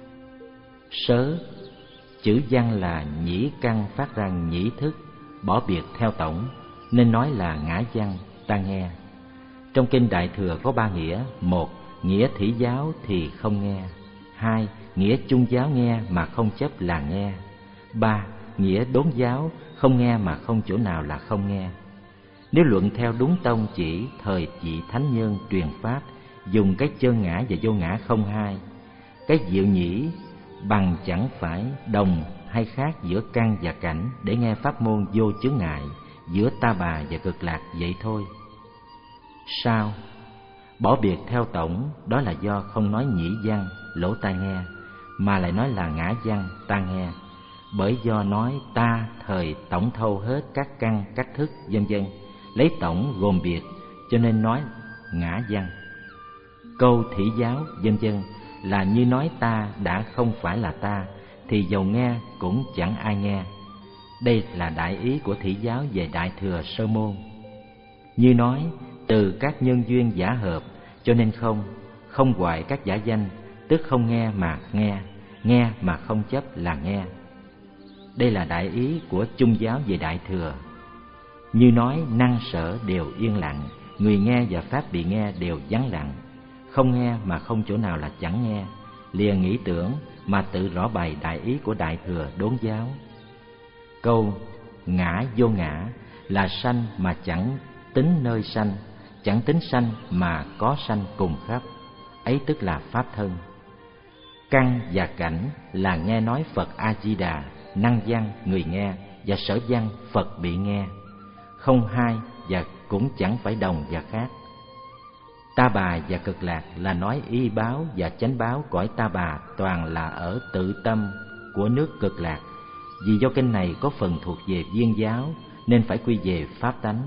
Sớ, chữ văn là nhĩ căn phát ra nhĩ thức, bỏ biệt theo tổng, nên nói là ngã văn, ta nghe. Trong kinh Đại Thừa có ba nghĩa: một, nghĩa thỉ giáo thì không nghe; hai, nghĩa chung giáo nghe mà không chấp là nghe; ba, nghĩa đốn giáo không nghe mà không chỗ nào là không nghe. Nếu luận theo đúng tông chỉ, thời vị thánh nhân truyền pháp dùng cái chân ngã và vô ngã không hai, cái diệu nhĩ bằng chẳng phải đồng hay khác giữa căn và cảnh để nghe pháp môn vô chướng ngại, giữa ta bà và cực lạc vậy thôi. Sao? Bỏ biệt theo tổng, đó là do không nói nhĩ văn, lỗ tai nghe, mà lại nói là ngã văn, ta nghe. Bởi do nói ta thời tổng thâu hết các căn, các thức, vân vân, lấy tổng gồm biệt, cho nên nói ngã văn. Câu thỉ giáo, vân vân là như nói ta đã không phải là ta, thì dầu nghe cũng chẳng ai nghe. Đây là đại ý của thỉ giáo về Đại Thừa Sơ Môn. Như nói từ các nhân duyên giả hợp, cho nên không, không hoại các giả danh, tức không nghe mà nghe, nghe mà không chấp là nghe. Đây là đại ý của chung giáo về Đại Thừa. Như nói năng sở đều yên lặng, người nghe và pháp bị nghe đều vắng lặng, không nghe mà không chỗ nào là chẳng nghe, liền nghĩ tưởng mà tự rõ bày đại ý của Đại Thừa đốn giáo. Câu ngã vô ngã là sanh mà chẳng tính nơi sanh, chẳng tính sanh mà có sanh cùng khắp, ấy tức là pháp thân. Căn và cảnh là nghe nói Phật A Di Đà, năng văn người nghe và sở văn Phật bị nghe, không hai và cũng chẳng phải đồng và khác. Ta bà và cực lạc là nói y báo và chánh báo cõi ta bà toàn là ở tự tâm của nước cực lạc. Vì do kinh này có phần thuộc về viên giáo nên phải quy về pháp tánh.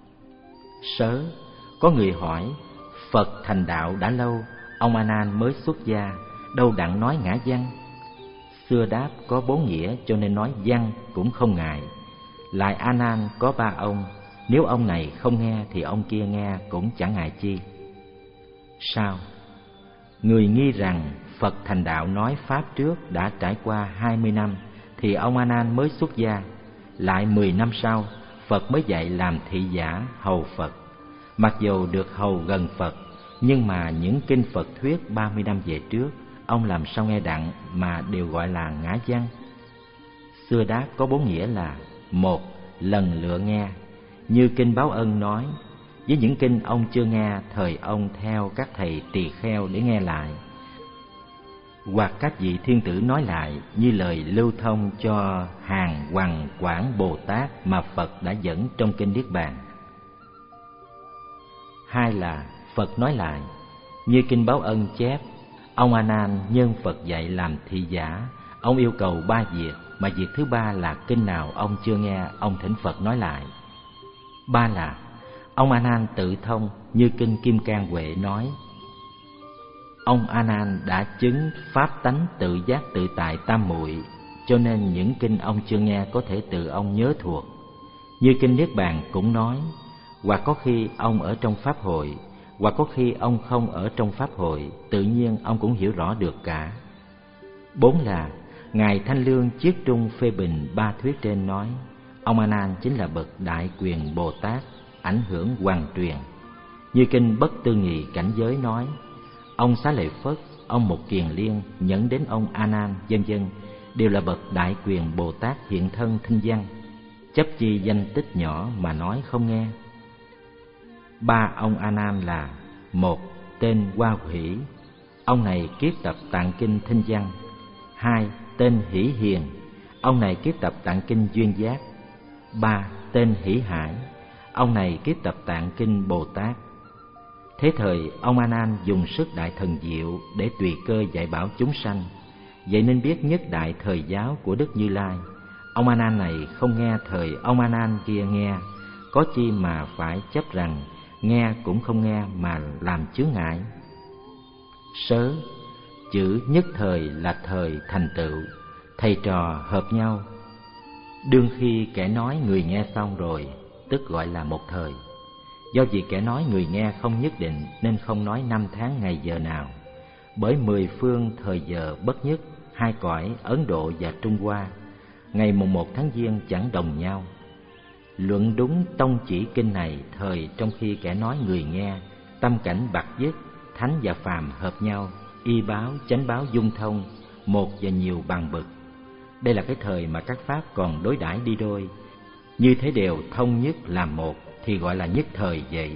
Sớ, có người hỏi, Phật thành đạo đã lâu, ông A Nan mới xuất gia, đâu đặng nói ngã văn? Xưa đáp có bốn nghĩa cho nên nói văn cũng không ngại. Lại A Nan có ba ông, nếu ông này không nghe thì ông kia nghe cũng chẳng ngại chi. Sao? Người nghi rằng Phật thành đạo nói pháp trước đã trải qua hai mươi năm thì ông A Nan mới xuất gia, lại mười năm sau Phật mới dạy làm thị giả hầu Phật. Mặc dù được hầu gần Phật, nhưng mà những kinh Phật thuyết ba mươi năm về trước, ông làm sao nghe đặng mà đều gọi là ngã văn? Xưa đáp có bốn nghĩa là: một, lần lựa nghe, như kinh Báo Ân nói, với những kinh ông chưa nghe, thời ông theo các thầy tỳ kheo để nghe lại, hoặc các vị thiên tử nói lại như lời lưu thông cho hàng Hoằng Quảng Bồ Tát mà Phật đã dẫn trong kinh Niết Bàn. Hai là Phật nói lại, như kinh Báo Ân chép, ông A Nan nhân Phật dạy làm thị giả, ông yêu cầu ba việc, mà việc thứ ba là kinh nào ông chưa nghe, ông thỉnh Phật nói lại. Ba là ông A Nan tự thông, như kinh Kim Cang Huệ nói, ông A Nan đã chứng pháp tánh tự giác tự tại tam muội, cho nên những kinh ông chưa nghe có thể tự ông nhớ thuộc. Như kinh Niết Bàn cũng nói, hoặc có khi ông ở trong pháp hội, hoặc có khi ông không ở trong pháp hội, tự nhiên ông cũng hiểu rõ được cả. Bốn là ngài Thanh Lương Chiết Trung phê bình ba thuyết trên, nói ông A Nan chính là bậc đại quyền Bồ Tát, ảnh hưởng hoàn truyền. Như kinh Bất Tư Nghị Cảnh Giới nói, ông Xá Lợi Phất, ông Mục Kiền Liên nhẫn đến ông A Nan, vân vân, đều là bậc đại quyền Bồ Tát hiện thân thinh văn, chấp chi danh tích nhỏ mà nói không nghe. Ba ông A Nan là: một, tên Hoa Hỷ, ông này kiết tập tạng kinh thinh văn. Hai, tên Hỷ Hiền, ông này kiết tập tạng kinh duyên giác. Ba, tên Hỷ Hải, ông này kiết tập tạng kinh Bồ Tát. Thế thời ông A Nan dùng sức đại thần diệu để tùy cơ dạy bảo chúng sanh, vậy nên biết nhất đại thời giáo của Đức Như Lai. Ông A Nan này không nghe thời ông A Nan kia nghe, có chi mà phải chấp rằng nghe cũng không nghe mà làm chướng ngại. Sớ, chữ nhất thời là thời thành tựu, thầy trò hợp nhau. Đương khi kẻ nói người nghe xong rồi, tức gọi là một thời. Do vì kẻ nói người nghe không nhất định nên không nói năm tháng ngày giờ nào. Bởi mười phương thời giờ bất nhất, hai cõi Ấn Độ và Trung Hoa, ngày mùng một tháng Giêng chẳng đồng nhau. Luận đúng tông chỉ kinh này thời trong khi kẻ nói người nghe, tâm cảnh bạc dứt, thánh và phàm hợp nhau, y báo, chánh báo dung thông, một và nhiều bằng bực. Đây là cái thời mà các pháp còn đối đãi đi đôi, như thế đều thông nhất làm một thì gọi là nhất thời vậy.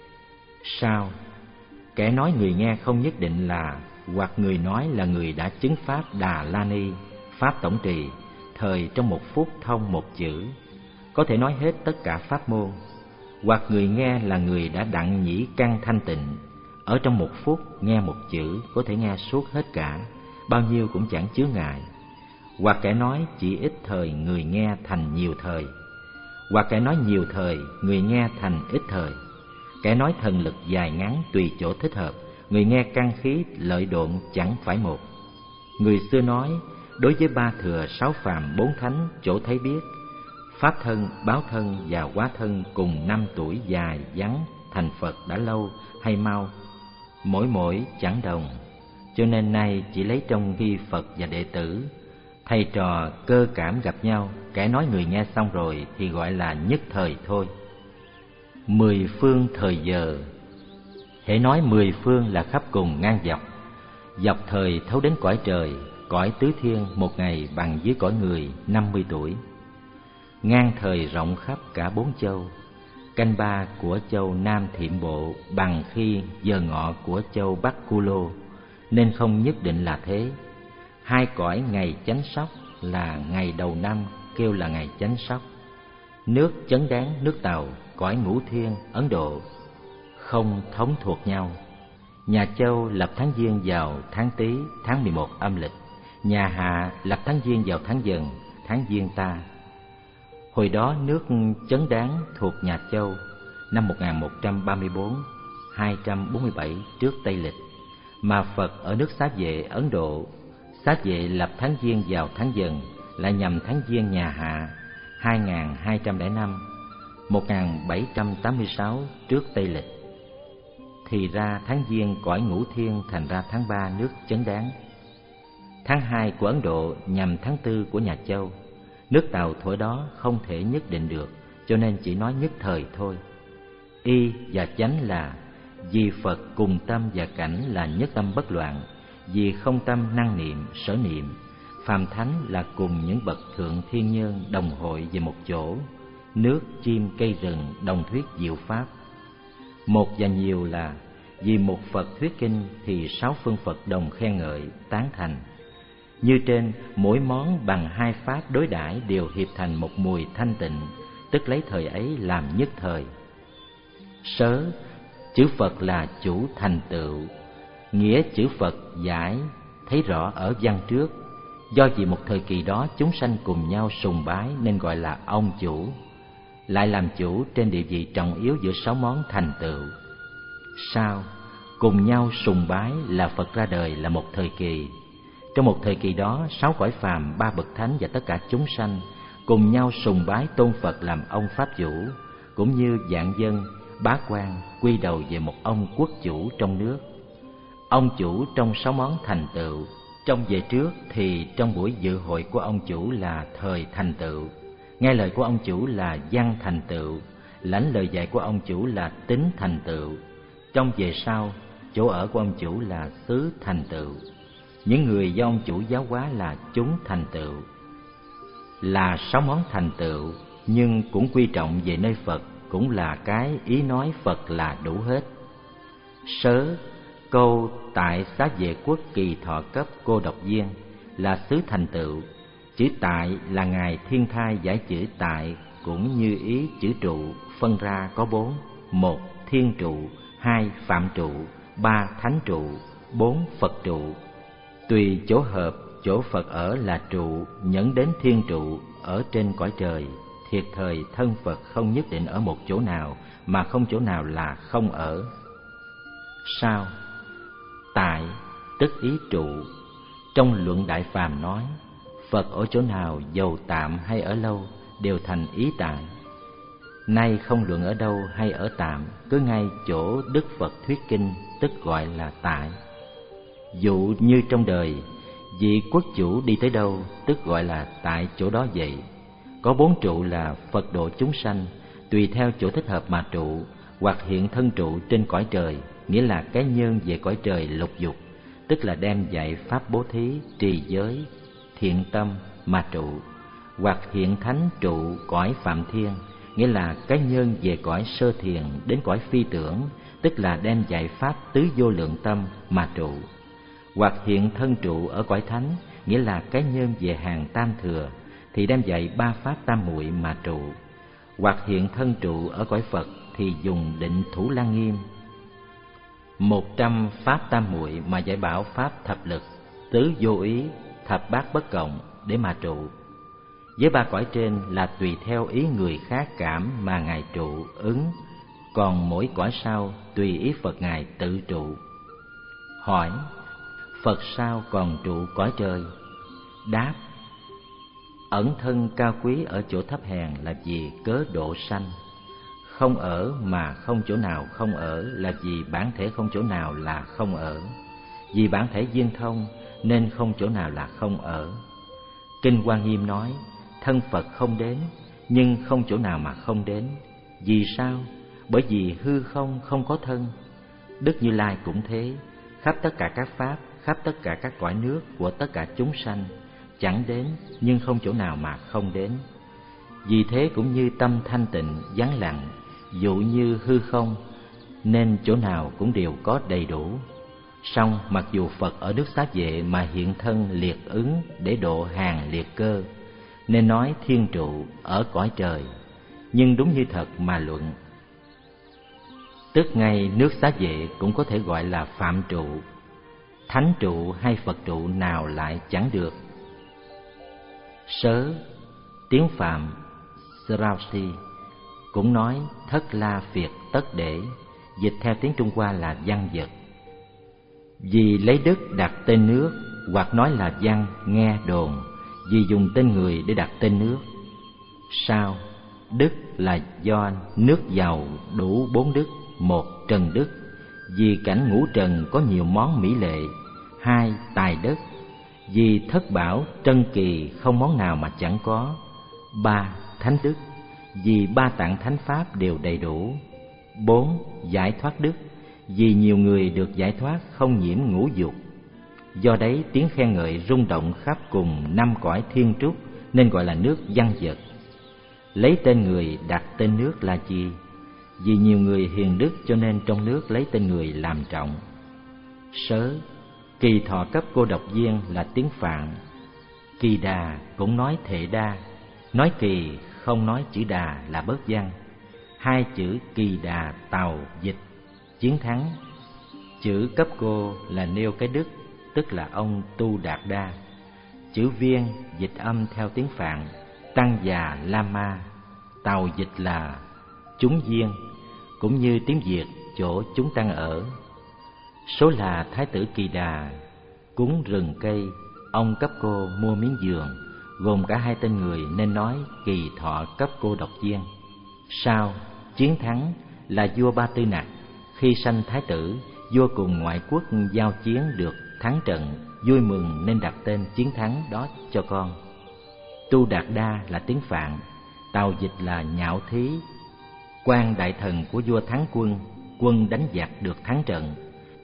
Sao? Kẻ nói người nghe không nhất định là hoặc người nói là người đã chứng pháp Đà La Ni, pháp tổng trì, thời trong một phút thông một chữ, có thể nói hết tất cả pháp môn, hoặc người nghe là người đã đặng nhĩ căn thanh tịnh, ở trong một phút nghe một chữ có thể nghe suốt hết cả, bao nhiêu cũng chẳng chướng ngại. Hoặc kẻ nói chỉ ít thời người nghe thành nhiều thời, hoặc kẻ nói nhiều thời người nghe thành ít thời. Kẻ nói thần lực dài ngắn tùy chỗ thích hợp, người nghe căn khí lợi độn chẳng phải một. Người xưa nói đối với ba thừa sáu phàm bốn thánh chỗ thấy biết, pháp thân, báo thân và hóa thân cùng năm tuổi dài vắng thành Phật đã lâu hay mau, mỗi mỗi chẳng đồng. Cho nên nay chỉ lấy trong ghi Phật và đệ tử, thầy trò cơ cảm gặp nhau, kẻ nói người nghe xong rồi thì gọi là nhất thời thôi. Mười phương thời giờ, hễ nói mười phương là khắp cùng ngang dọc. Dọc thời thấu đến cõi trời, cõi tứ thiên một ngày bằng với cõi người năm mươi tuổi. Ngang thời rộng khắp cả bốn châu, canh ba của châu Nam Thiểm Bộ bằng khi giờ ngọ của châu Bắc Cu Lô, nên không nhất định là thế. Hai cõi ngày chánh sóc là ngày đầu năm kêu là ngày chánh sóc. Nước Chấn Đáng, nước Tàu, cõi Ngũ Thiên, Ấn Độ không thống thuộc nhau. Nhà Châu lập tháng Giêng vào tháng Tý, tháng mười một âm lịch. Nhà Hạ lập tháng Giêng vào tháng Dần, tháng Giêng ta. Hồi đó nước Chấn Đáng thuộc nhà Châu năm một nghìn một trăm ba mươi tư, hai trăm bốn mươi bảy trước Tây lịch, mà Phật ở nước Xá Vệ, Ấn Độ, Xá Vệ lập tháng Giêng vào tháng Dần là nhằm tháng Giêng nhà Hạ hai nghìn hai trăm lẻ năm, một nghìn bảy trăm tám mươi sáu trước Tây lịch. Thì ra tháng Giêng cõi Ngũ Thiên thành ra tháng ba nước Chấn Đáng. Tháng hai của Ấn Độ nhằm tháng tư của nhà Châu. Nước Tàu thuở đó không thể nhất định được, cho nên chỉ nói nhất thời thôi. Y và chánh là vì Phật cùng tâm và cảnh là nhất tâm bất loạn, vì không tâm năng niệm, sở niệm. Phàm thánh là cùng những bậc thượng thiên nhân đồng hội về một chỗ, nước, chim, cây rừng đồng thuyết diệu pháp. Một và nhiều là vì một Phật thuyết kinh thì sáu phương Phật đồng khen ngợi, tán thành. Như trên, mỗi món bằng hai pháp đối đãi đều hiệp thành một mùi thanh tịnh, tức lấy thời ấy làm nhất thời. Sớ, chữ Phật là chủ thành tựu, nghĩa chữ Phật giải thấy rõ ở văn trước. Do vì một thời kỳ đó chúng sanh cùng nhau sùng bái nên gọi là ông chủ, lại làm chủ trên địa vị trọng yếu giữa sáu món thành tựu. Sao? Cùng nhau sùng bái là Phật ra đời là một thời kỳ. Trong một thời kỳ đó, sáu cõi phàm, ba bậc thánh và tất cả chúng sanh cùng nhau sùng bái tôn Phật làm ông pháp chủ, cũng như vạn dân, bá quan quy đầu về một ông quốc chủ trong nước. Ông chủ trong sáu món thành tựu. Trong về trước thì trong buổi dự hội của ông chủ là thời thành tựu, nghe lời của ông chủ là văn thành tựu, lãnh lời dạy của ông chủ là tính thành tựu. Trong về sau, chỗ ở của ông chủ là xứ thành tựu. Những người do ông chủ giáo hóa là chúng thành tựu. Là sáu món thành tựu, nhưng cũng quy trọng về nơi Phật, cũng là cái ý nói Phật là đủ hết. Sớ, câu tại Xá Vệ Quốc kỳ thọ cấp cô độc viên là xứ thành tựu. Chữ tại là ngài thiên thai giải chữ tại, cũng như ý chữ trụ phân ra có bốn: một thiên trụ, hai phạm trụ, ba thánh trụ, bốn Phật trụ. Tùy chỗ hợp, chỗ Phật ở là trụ, nhẫn đến thiên trụ ở trên cõi trời thiệt thời thân Phật không nhất định ở một chỗ nào, mà không chỗ nào là không ở. Sao? Tại tức ý trụ. Trong luận Đại Phàm nói, Phật ở chỗ nào dầu tạm hay ở lâu đều thành ý tại. Nay không luận ở đâu hay ở tạm, cứ ngay chỗ Đức Phật thuyết kinh tức gọi là tại. Dụ như trong đời, vị quốc chủ đi tới đâu tức gọi là tại chỗ đó vậy. Có bốn trụ là Phật độ chúng sanh, tùy theo chỗ thích hợp mà trụ, hoặc hiện thân trụ trên cõi trời, nghĩa là cái nhân về cõi trời lục dục, tức là đem dạy pháp bố thí, trì giới, thiện tâm mà trụ, hoặc hiện thánh trụ cõi phạm thiên, nghĩa là cái nhân về cõi sơ thiền đến cõi phi tưởng, tức là đem dạy pháp tứ vô lượng tâm mà trụ, hoặc hiện thân trụ ở cõi thánh, nghĩa là cái nhân về hàng tam thừa thì đem dạy ba pháp tam muội mà trụ, hoặc hiện thân trụ ở cõi Phật thì dùng định thủ lăng nghiêm một trăm pháp tam muội mà dạy bảo pháp thập lực, tứ vô ý, thập bát bất cộng để mà trụ. Với ba cõi trên là tùy theo ý người khác cảm mà Ngài trụ ứng, còn mỗi cõi sau tùy ý Phật Ngài tự trụ. Hỏi: Phật sao còn trụ cõi trời? Đáp: ẩn thân cao quý ở chỗ thấp hèn là vì cớ độ sanh. Không ở mà không chỗ nào không ở là vì bản thể không chỗ nào là không ở. Vì bản thể viên thông nên không chỗ nào là không ở. Kinh Hoa Nghiêm nói, thân Phật không đến, nhưng không chỗ nào mà không đến. Vì sao? Bởi vì hư không không có thân. Đức Như Lai cũng thế, khắp tất cả các pháp, khắp tất cả các cõi nước của tất cả chúng sanh, chẳng đến nhưng không chỗ nào mà không đến. Vì thế cũng như tâm thanh tịnh, vắng lặng, dụ như hư không, nên chỗ nào cũng đều có đầy đủ. Song mặc dù Phật ở nước Xá Vệ mà hiện thân liệt ứng để độ hàng liệt cơ, nên nói thiên trụ ở cõi trời, nhưng đúng như thật mà luận, tức ngay nước Xá Vệ cũng có thể gọi là phạm trụ. Thánh trụ hay Phật trụ nào lại chẳng được. Sớ, tiếng Phạm Srausi cũng nói thất la phiệt tất để, dịch theo tiếng Trung Hoa là văn vật. Vì lấy đức đặt tên nước, hoặc nói là văn nghe đồn, vì dùng tên người để đặt tên nước. Sao? Đức là do nước giàu đủ bốn đức. Một, trần đức, vì cảnh ngũ trần có nhiều món mỹ lệ. Hai, tài đất, vì thất bảo trân kỳ không món nào mà chẳng có. Ba, thánh đức, vì ba tạng thánh pháp đều đầy đủ. Bốn, giải thoát đức, vì nhiều người được giải thoát không nhiễm ngũ dục. Do đấy tiếng khen ngợi rung động khắp cùng năm cõi thiên trúc, nên gọi là nước văn vật. Lấy tên người đặt tên nước là gì? Vì nhiều người hiền đức cho nên trong nước lấy tên người làm trọng. Sớ, kỳ thọ cấp cô độc viên là tiếng Phạn. Kỳ đà cũng nói thệ đa, nói kỳ không nói chữ đà là bớt văn. Hai chữ kỳ đà tàu dịch chiến thắng. Chữ cấp cô là nêu cái đức, tức là ông Tu Đạt Đa. Chữ viên dịch âm theo tiếng Phạn, tăng già lama. Tàu dịch là chúng viên, cũng như tiếng Việt chỗ chúng tăng ở. Số là Thái tử Kỳ Đà cúng rừng cây, ông cấp cô mua miếng giường, gồm cả hai tên người nên nói kỳ thọ cấp cô độc viên. Sao? Chiến thắng là vua Ba Tư Nặc, khi sanh thái tử, vua cùng ngoại quốc giao chiến được thắng trận, vui mừng nên đặt tên chiến thắng đó cho con. Tu Đạt Đa là tiếng Phạn, tàu dịch là nhạo thí, quan đại thần của vua thắng quân, quân đánh giặc được thắng trận.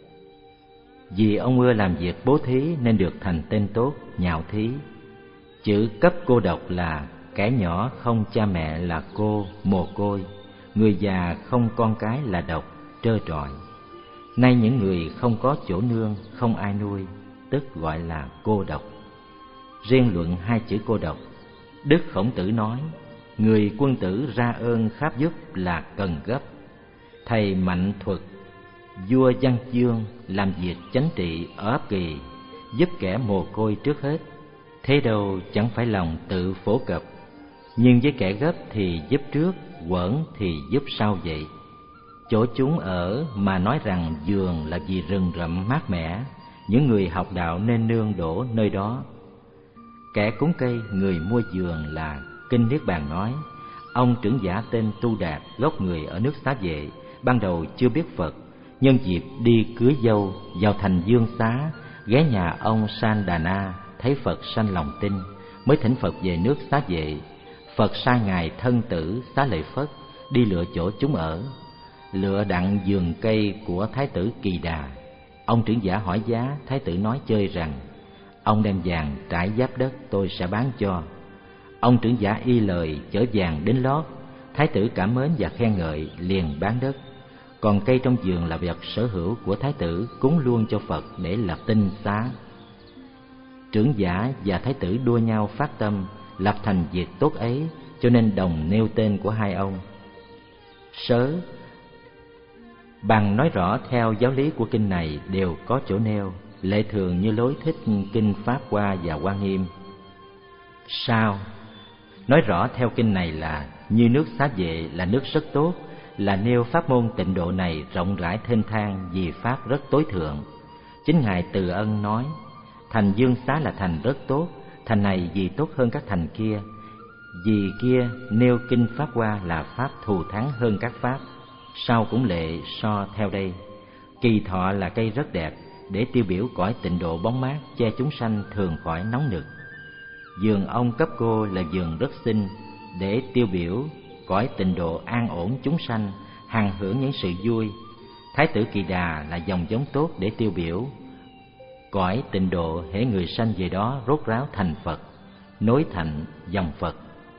Vì ông ưa làm việc bố thí nên được thành tên tốt nhạo thí. Chữ cấp cô độc là kẻ nhỏ không cha mẹ là cô, mồ côi, người già không con cái là độc, trơ trọi. Nay những người không có chỗ nương, không ai nuôi, tức gọi là cô độc. Riêng luận hai chữ cô độc, Đức Khổng Tử nói, người quân tử ra ơn kháp giúp là cần gấp. Thầy Mạnh Thuật, vua Văn Dương làm việc chánh trị ở Ấp Kỳ, giúp kẻ mồ côi trước hết. Thế đâu chẳng phải lòng tự phổ cập, nhưng với kẻ gấp thì giúp trước, quởn thì giúp sau vậy. Chỗ chúng ở mà nói rằng vườn là vì rừng rậm mát mẻ, những người học đạo nên nương đổ nơi đó. Kẻ cúng cây, người mua vườn là Kinh Niết Bàn nói. Ông trưởng giả tên Tu Đạt, gốc người ở nước Xá Vệ, ban đầu chưa biết Phật, nhân dịp đi cưới dâu vào thành Dương Xá, ghé nhà ông San Đà Na, thấy Phật sanh lòng tin, mới thỉnh Phật về nước Xá Vệ. Phật sai ngài thân tử Xá Lợi Phất đi lựa chỗ chúng ở, lựa đặng vườn cây của Thái tử Kỳ Đà. Ông trưởng giả hỏi giá, Thái tử nói chơi rằng: ông đem vàng trải giáp đất, tôi sẽ bán cho. Ông trưởng giả y lời, chở vàng đến lót. Thái tử cảm mến và khen ngợi, liền bán đất. Còn cây trong vườn là vật sở hữu của Thái tử, cúng luôn cho Phật để lập tinh xá. Trưởng giả và Thái tử đua nhau phát tâm lập thành việc tốt ấy, cho nên đồng nêu tên của hai ông. Sớ bằng nói rõ theo giáo lý của kinh này đều có chỗ nêu, lệ thường như lối thích kinh Pháp Hoa và Hoa Nghiêm. Sao nói rõ theo kinh này là như nước Xá Vệ là nước rất tốt, là nêu pháp môn tịnh độ này rộng rãi thênh thang vì pháp rất tối thượng. Chính ngài Từ Ân nói: thành Dương Xá là thành rất tốt, thành này vì tốt hơn các thành kia, vì kia nêu kinh Pháp Hoa là pháp thù thắng hơn các pháp. Sau cũng lệ so theo đây. Kỳ Thọ là cây rất đẹp, để tiêu biểu cõi tịnh độ bóng mát, che chúng sanh thường khỏi nóng nực. Vườn ông Cấp Cô là vườn rất xinh, để tiêu biểu cõi tịnh độ an ổn chúng sanh, hằng hưởng những sự vui. Thái tử Kỳ Đà là dòng giống tốt, để tiêu biểu cõi tịnh độ hễ người sanh về đó rốt ráo thành Phật, nối thạnh dòng Phật.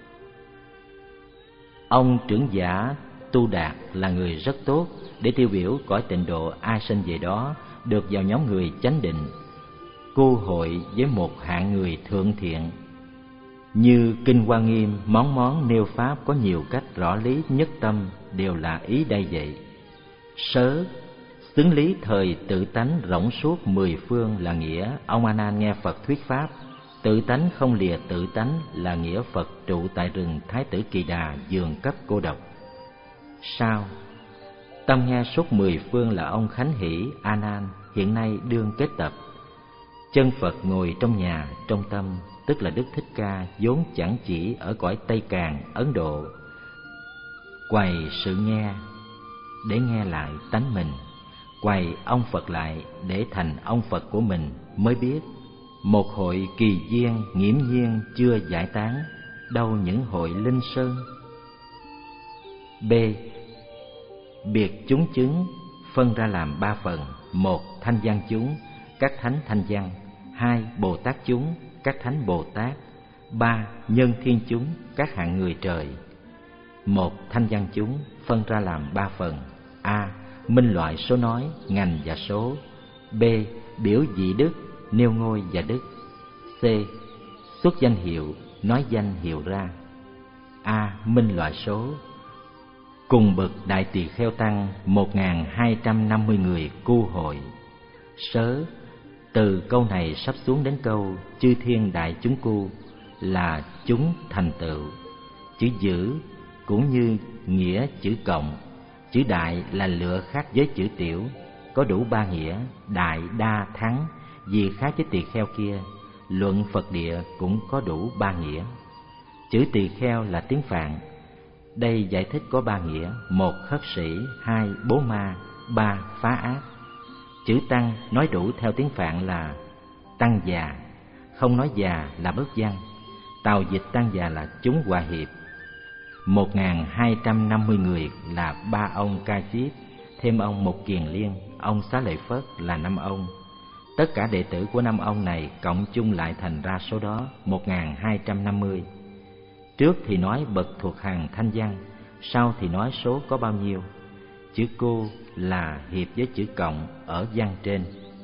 Ông trưởng giả Tu Đạt là người rất tốt, để tiêu biểu cõi tịnh độ ai sanh về đó được vào nhóm người chánh định, cô hội với một hạng người thượng thiện. Như kinh Hoa Nghiêm, món món nêu pháp có nhiều cách rõ lý nhất tâm, đều là ý đây vậy. Sớ xứng lý thời tự tánh rộng suốt mười phương là nghĩa ông A Nan nghe Phật thuyết pháp. Tự tánh không lìa tự tánh là nghĩa Phật trụ tại rừng Thái tử Kỳ Đà, vườn Cấp Cô độc. Sao tâm nghe suốt mười phương là ông Khánh Hỷ A Nan, hiện nay đương kết tập. Chân Phật ngồi trong nhà trong tâm, tức là Đức Thích Ca vốn chẳng chỉ ở cõi Tây Càn Ấn Độ, quầy sự nghe để nghe lại tánh mình, quầy ông Phật lại để thành ông Phật của mình, mới biết một hội kỳ duyên nghiễm nhiên chưa giải tán, đâu những hội linh sơn. B. Biệt chúng chứng phân ra làm ba phần: một, thanh văn chúng, các thánh thanh văn; hai, Bồ Tát chúng, các thánh Bồ Tát; ba, nhân thiên chúng, các hạng người trời. Một, thanh văn chúng phân ra làm ba phần: A. Minh loại số nói, ngành và số; B. Biểu vị đức, nêu ngôi và đức; C. Xuất danh hiệu, nói danh hiệu ra. A. Minh loại số. Cùng bậc đại tỳ kheo tăng một nghìn hai trăm năm mươi người cu hội. Sớ từ câu này sắp xuống đến câu chư thiên đại chúng cu là chúng thành tựu. Chữ giữ cũng như nghĩa chữ cộng. Chữ đại là lựa khác với chữ tiểu, có đủ ba nghĩa: đại, đa, thắng, vì khác với tỳ kheo kia. Luận Phật địa cũng có đủ ba nghĩa. Chữ tỳ kheo là tiếng Phạn. Đây giải thích có ba nghĩa: một, khất sĩ; hai, bố ma; ba, phá ác. Chữ tăng nói đủ theo tiếng Phạn là tăng già, không nói già là bất văn. Tào dịch tăng già là chúng hòa hiệp. Một nghìn hai trăm năm mươi người là ba ông Ca Diếp, thêm ông Một Kiền Liên, ông Xá Lợi Phất là năm ông. Tất cả đệ tử của năm ông này cộng chung lại thành ra số đó một nghìn hai trăm năm mươi. Trước thì nói bậc thuộc hàng thanh văn, sau thì nói số có bao nhiêu. Chữ cô là hiệp với chữ cộng ở văn trên.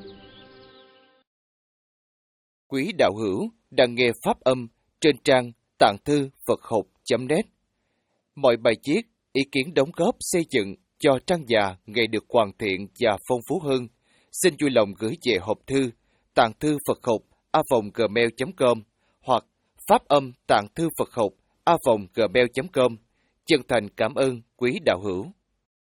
Quý đạo hữu đang nghe pháp âm trên trang tạng thư Phật học chấm net. Mọi bài viết, ý kiến đóng góp xây dựng cho trang già ngày được hoàn thiện và phong phú hơn, xin vui lòng gửi về hộp thư tạng thư Phật học a vòng gmail chấm com hoặc pháp âm tạng thư Phật học a vòng gmail chấm com. Chân thành cảm ơn quý đạo hữu.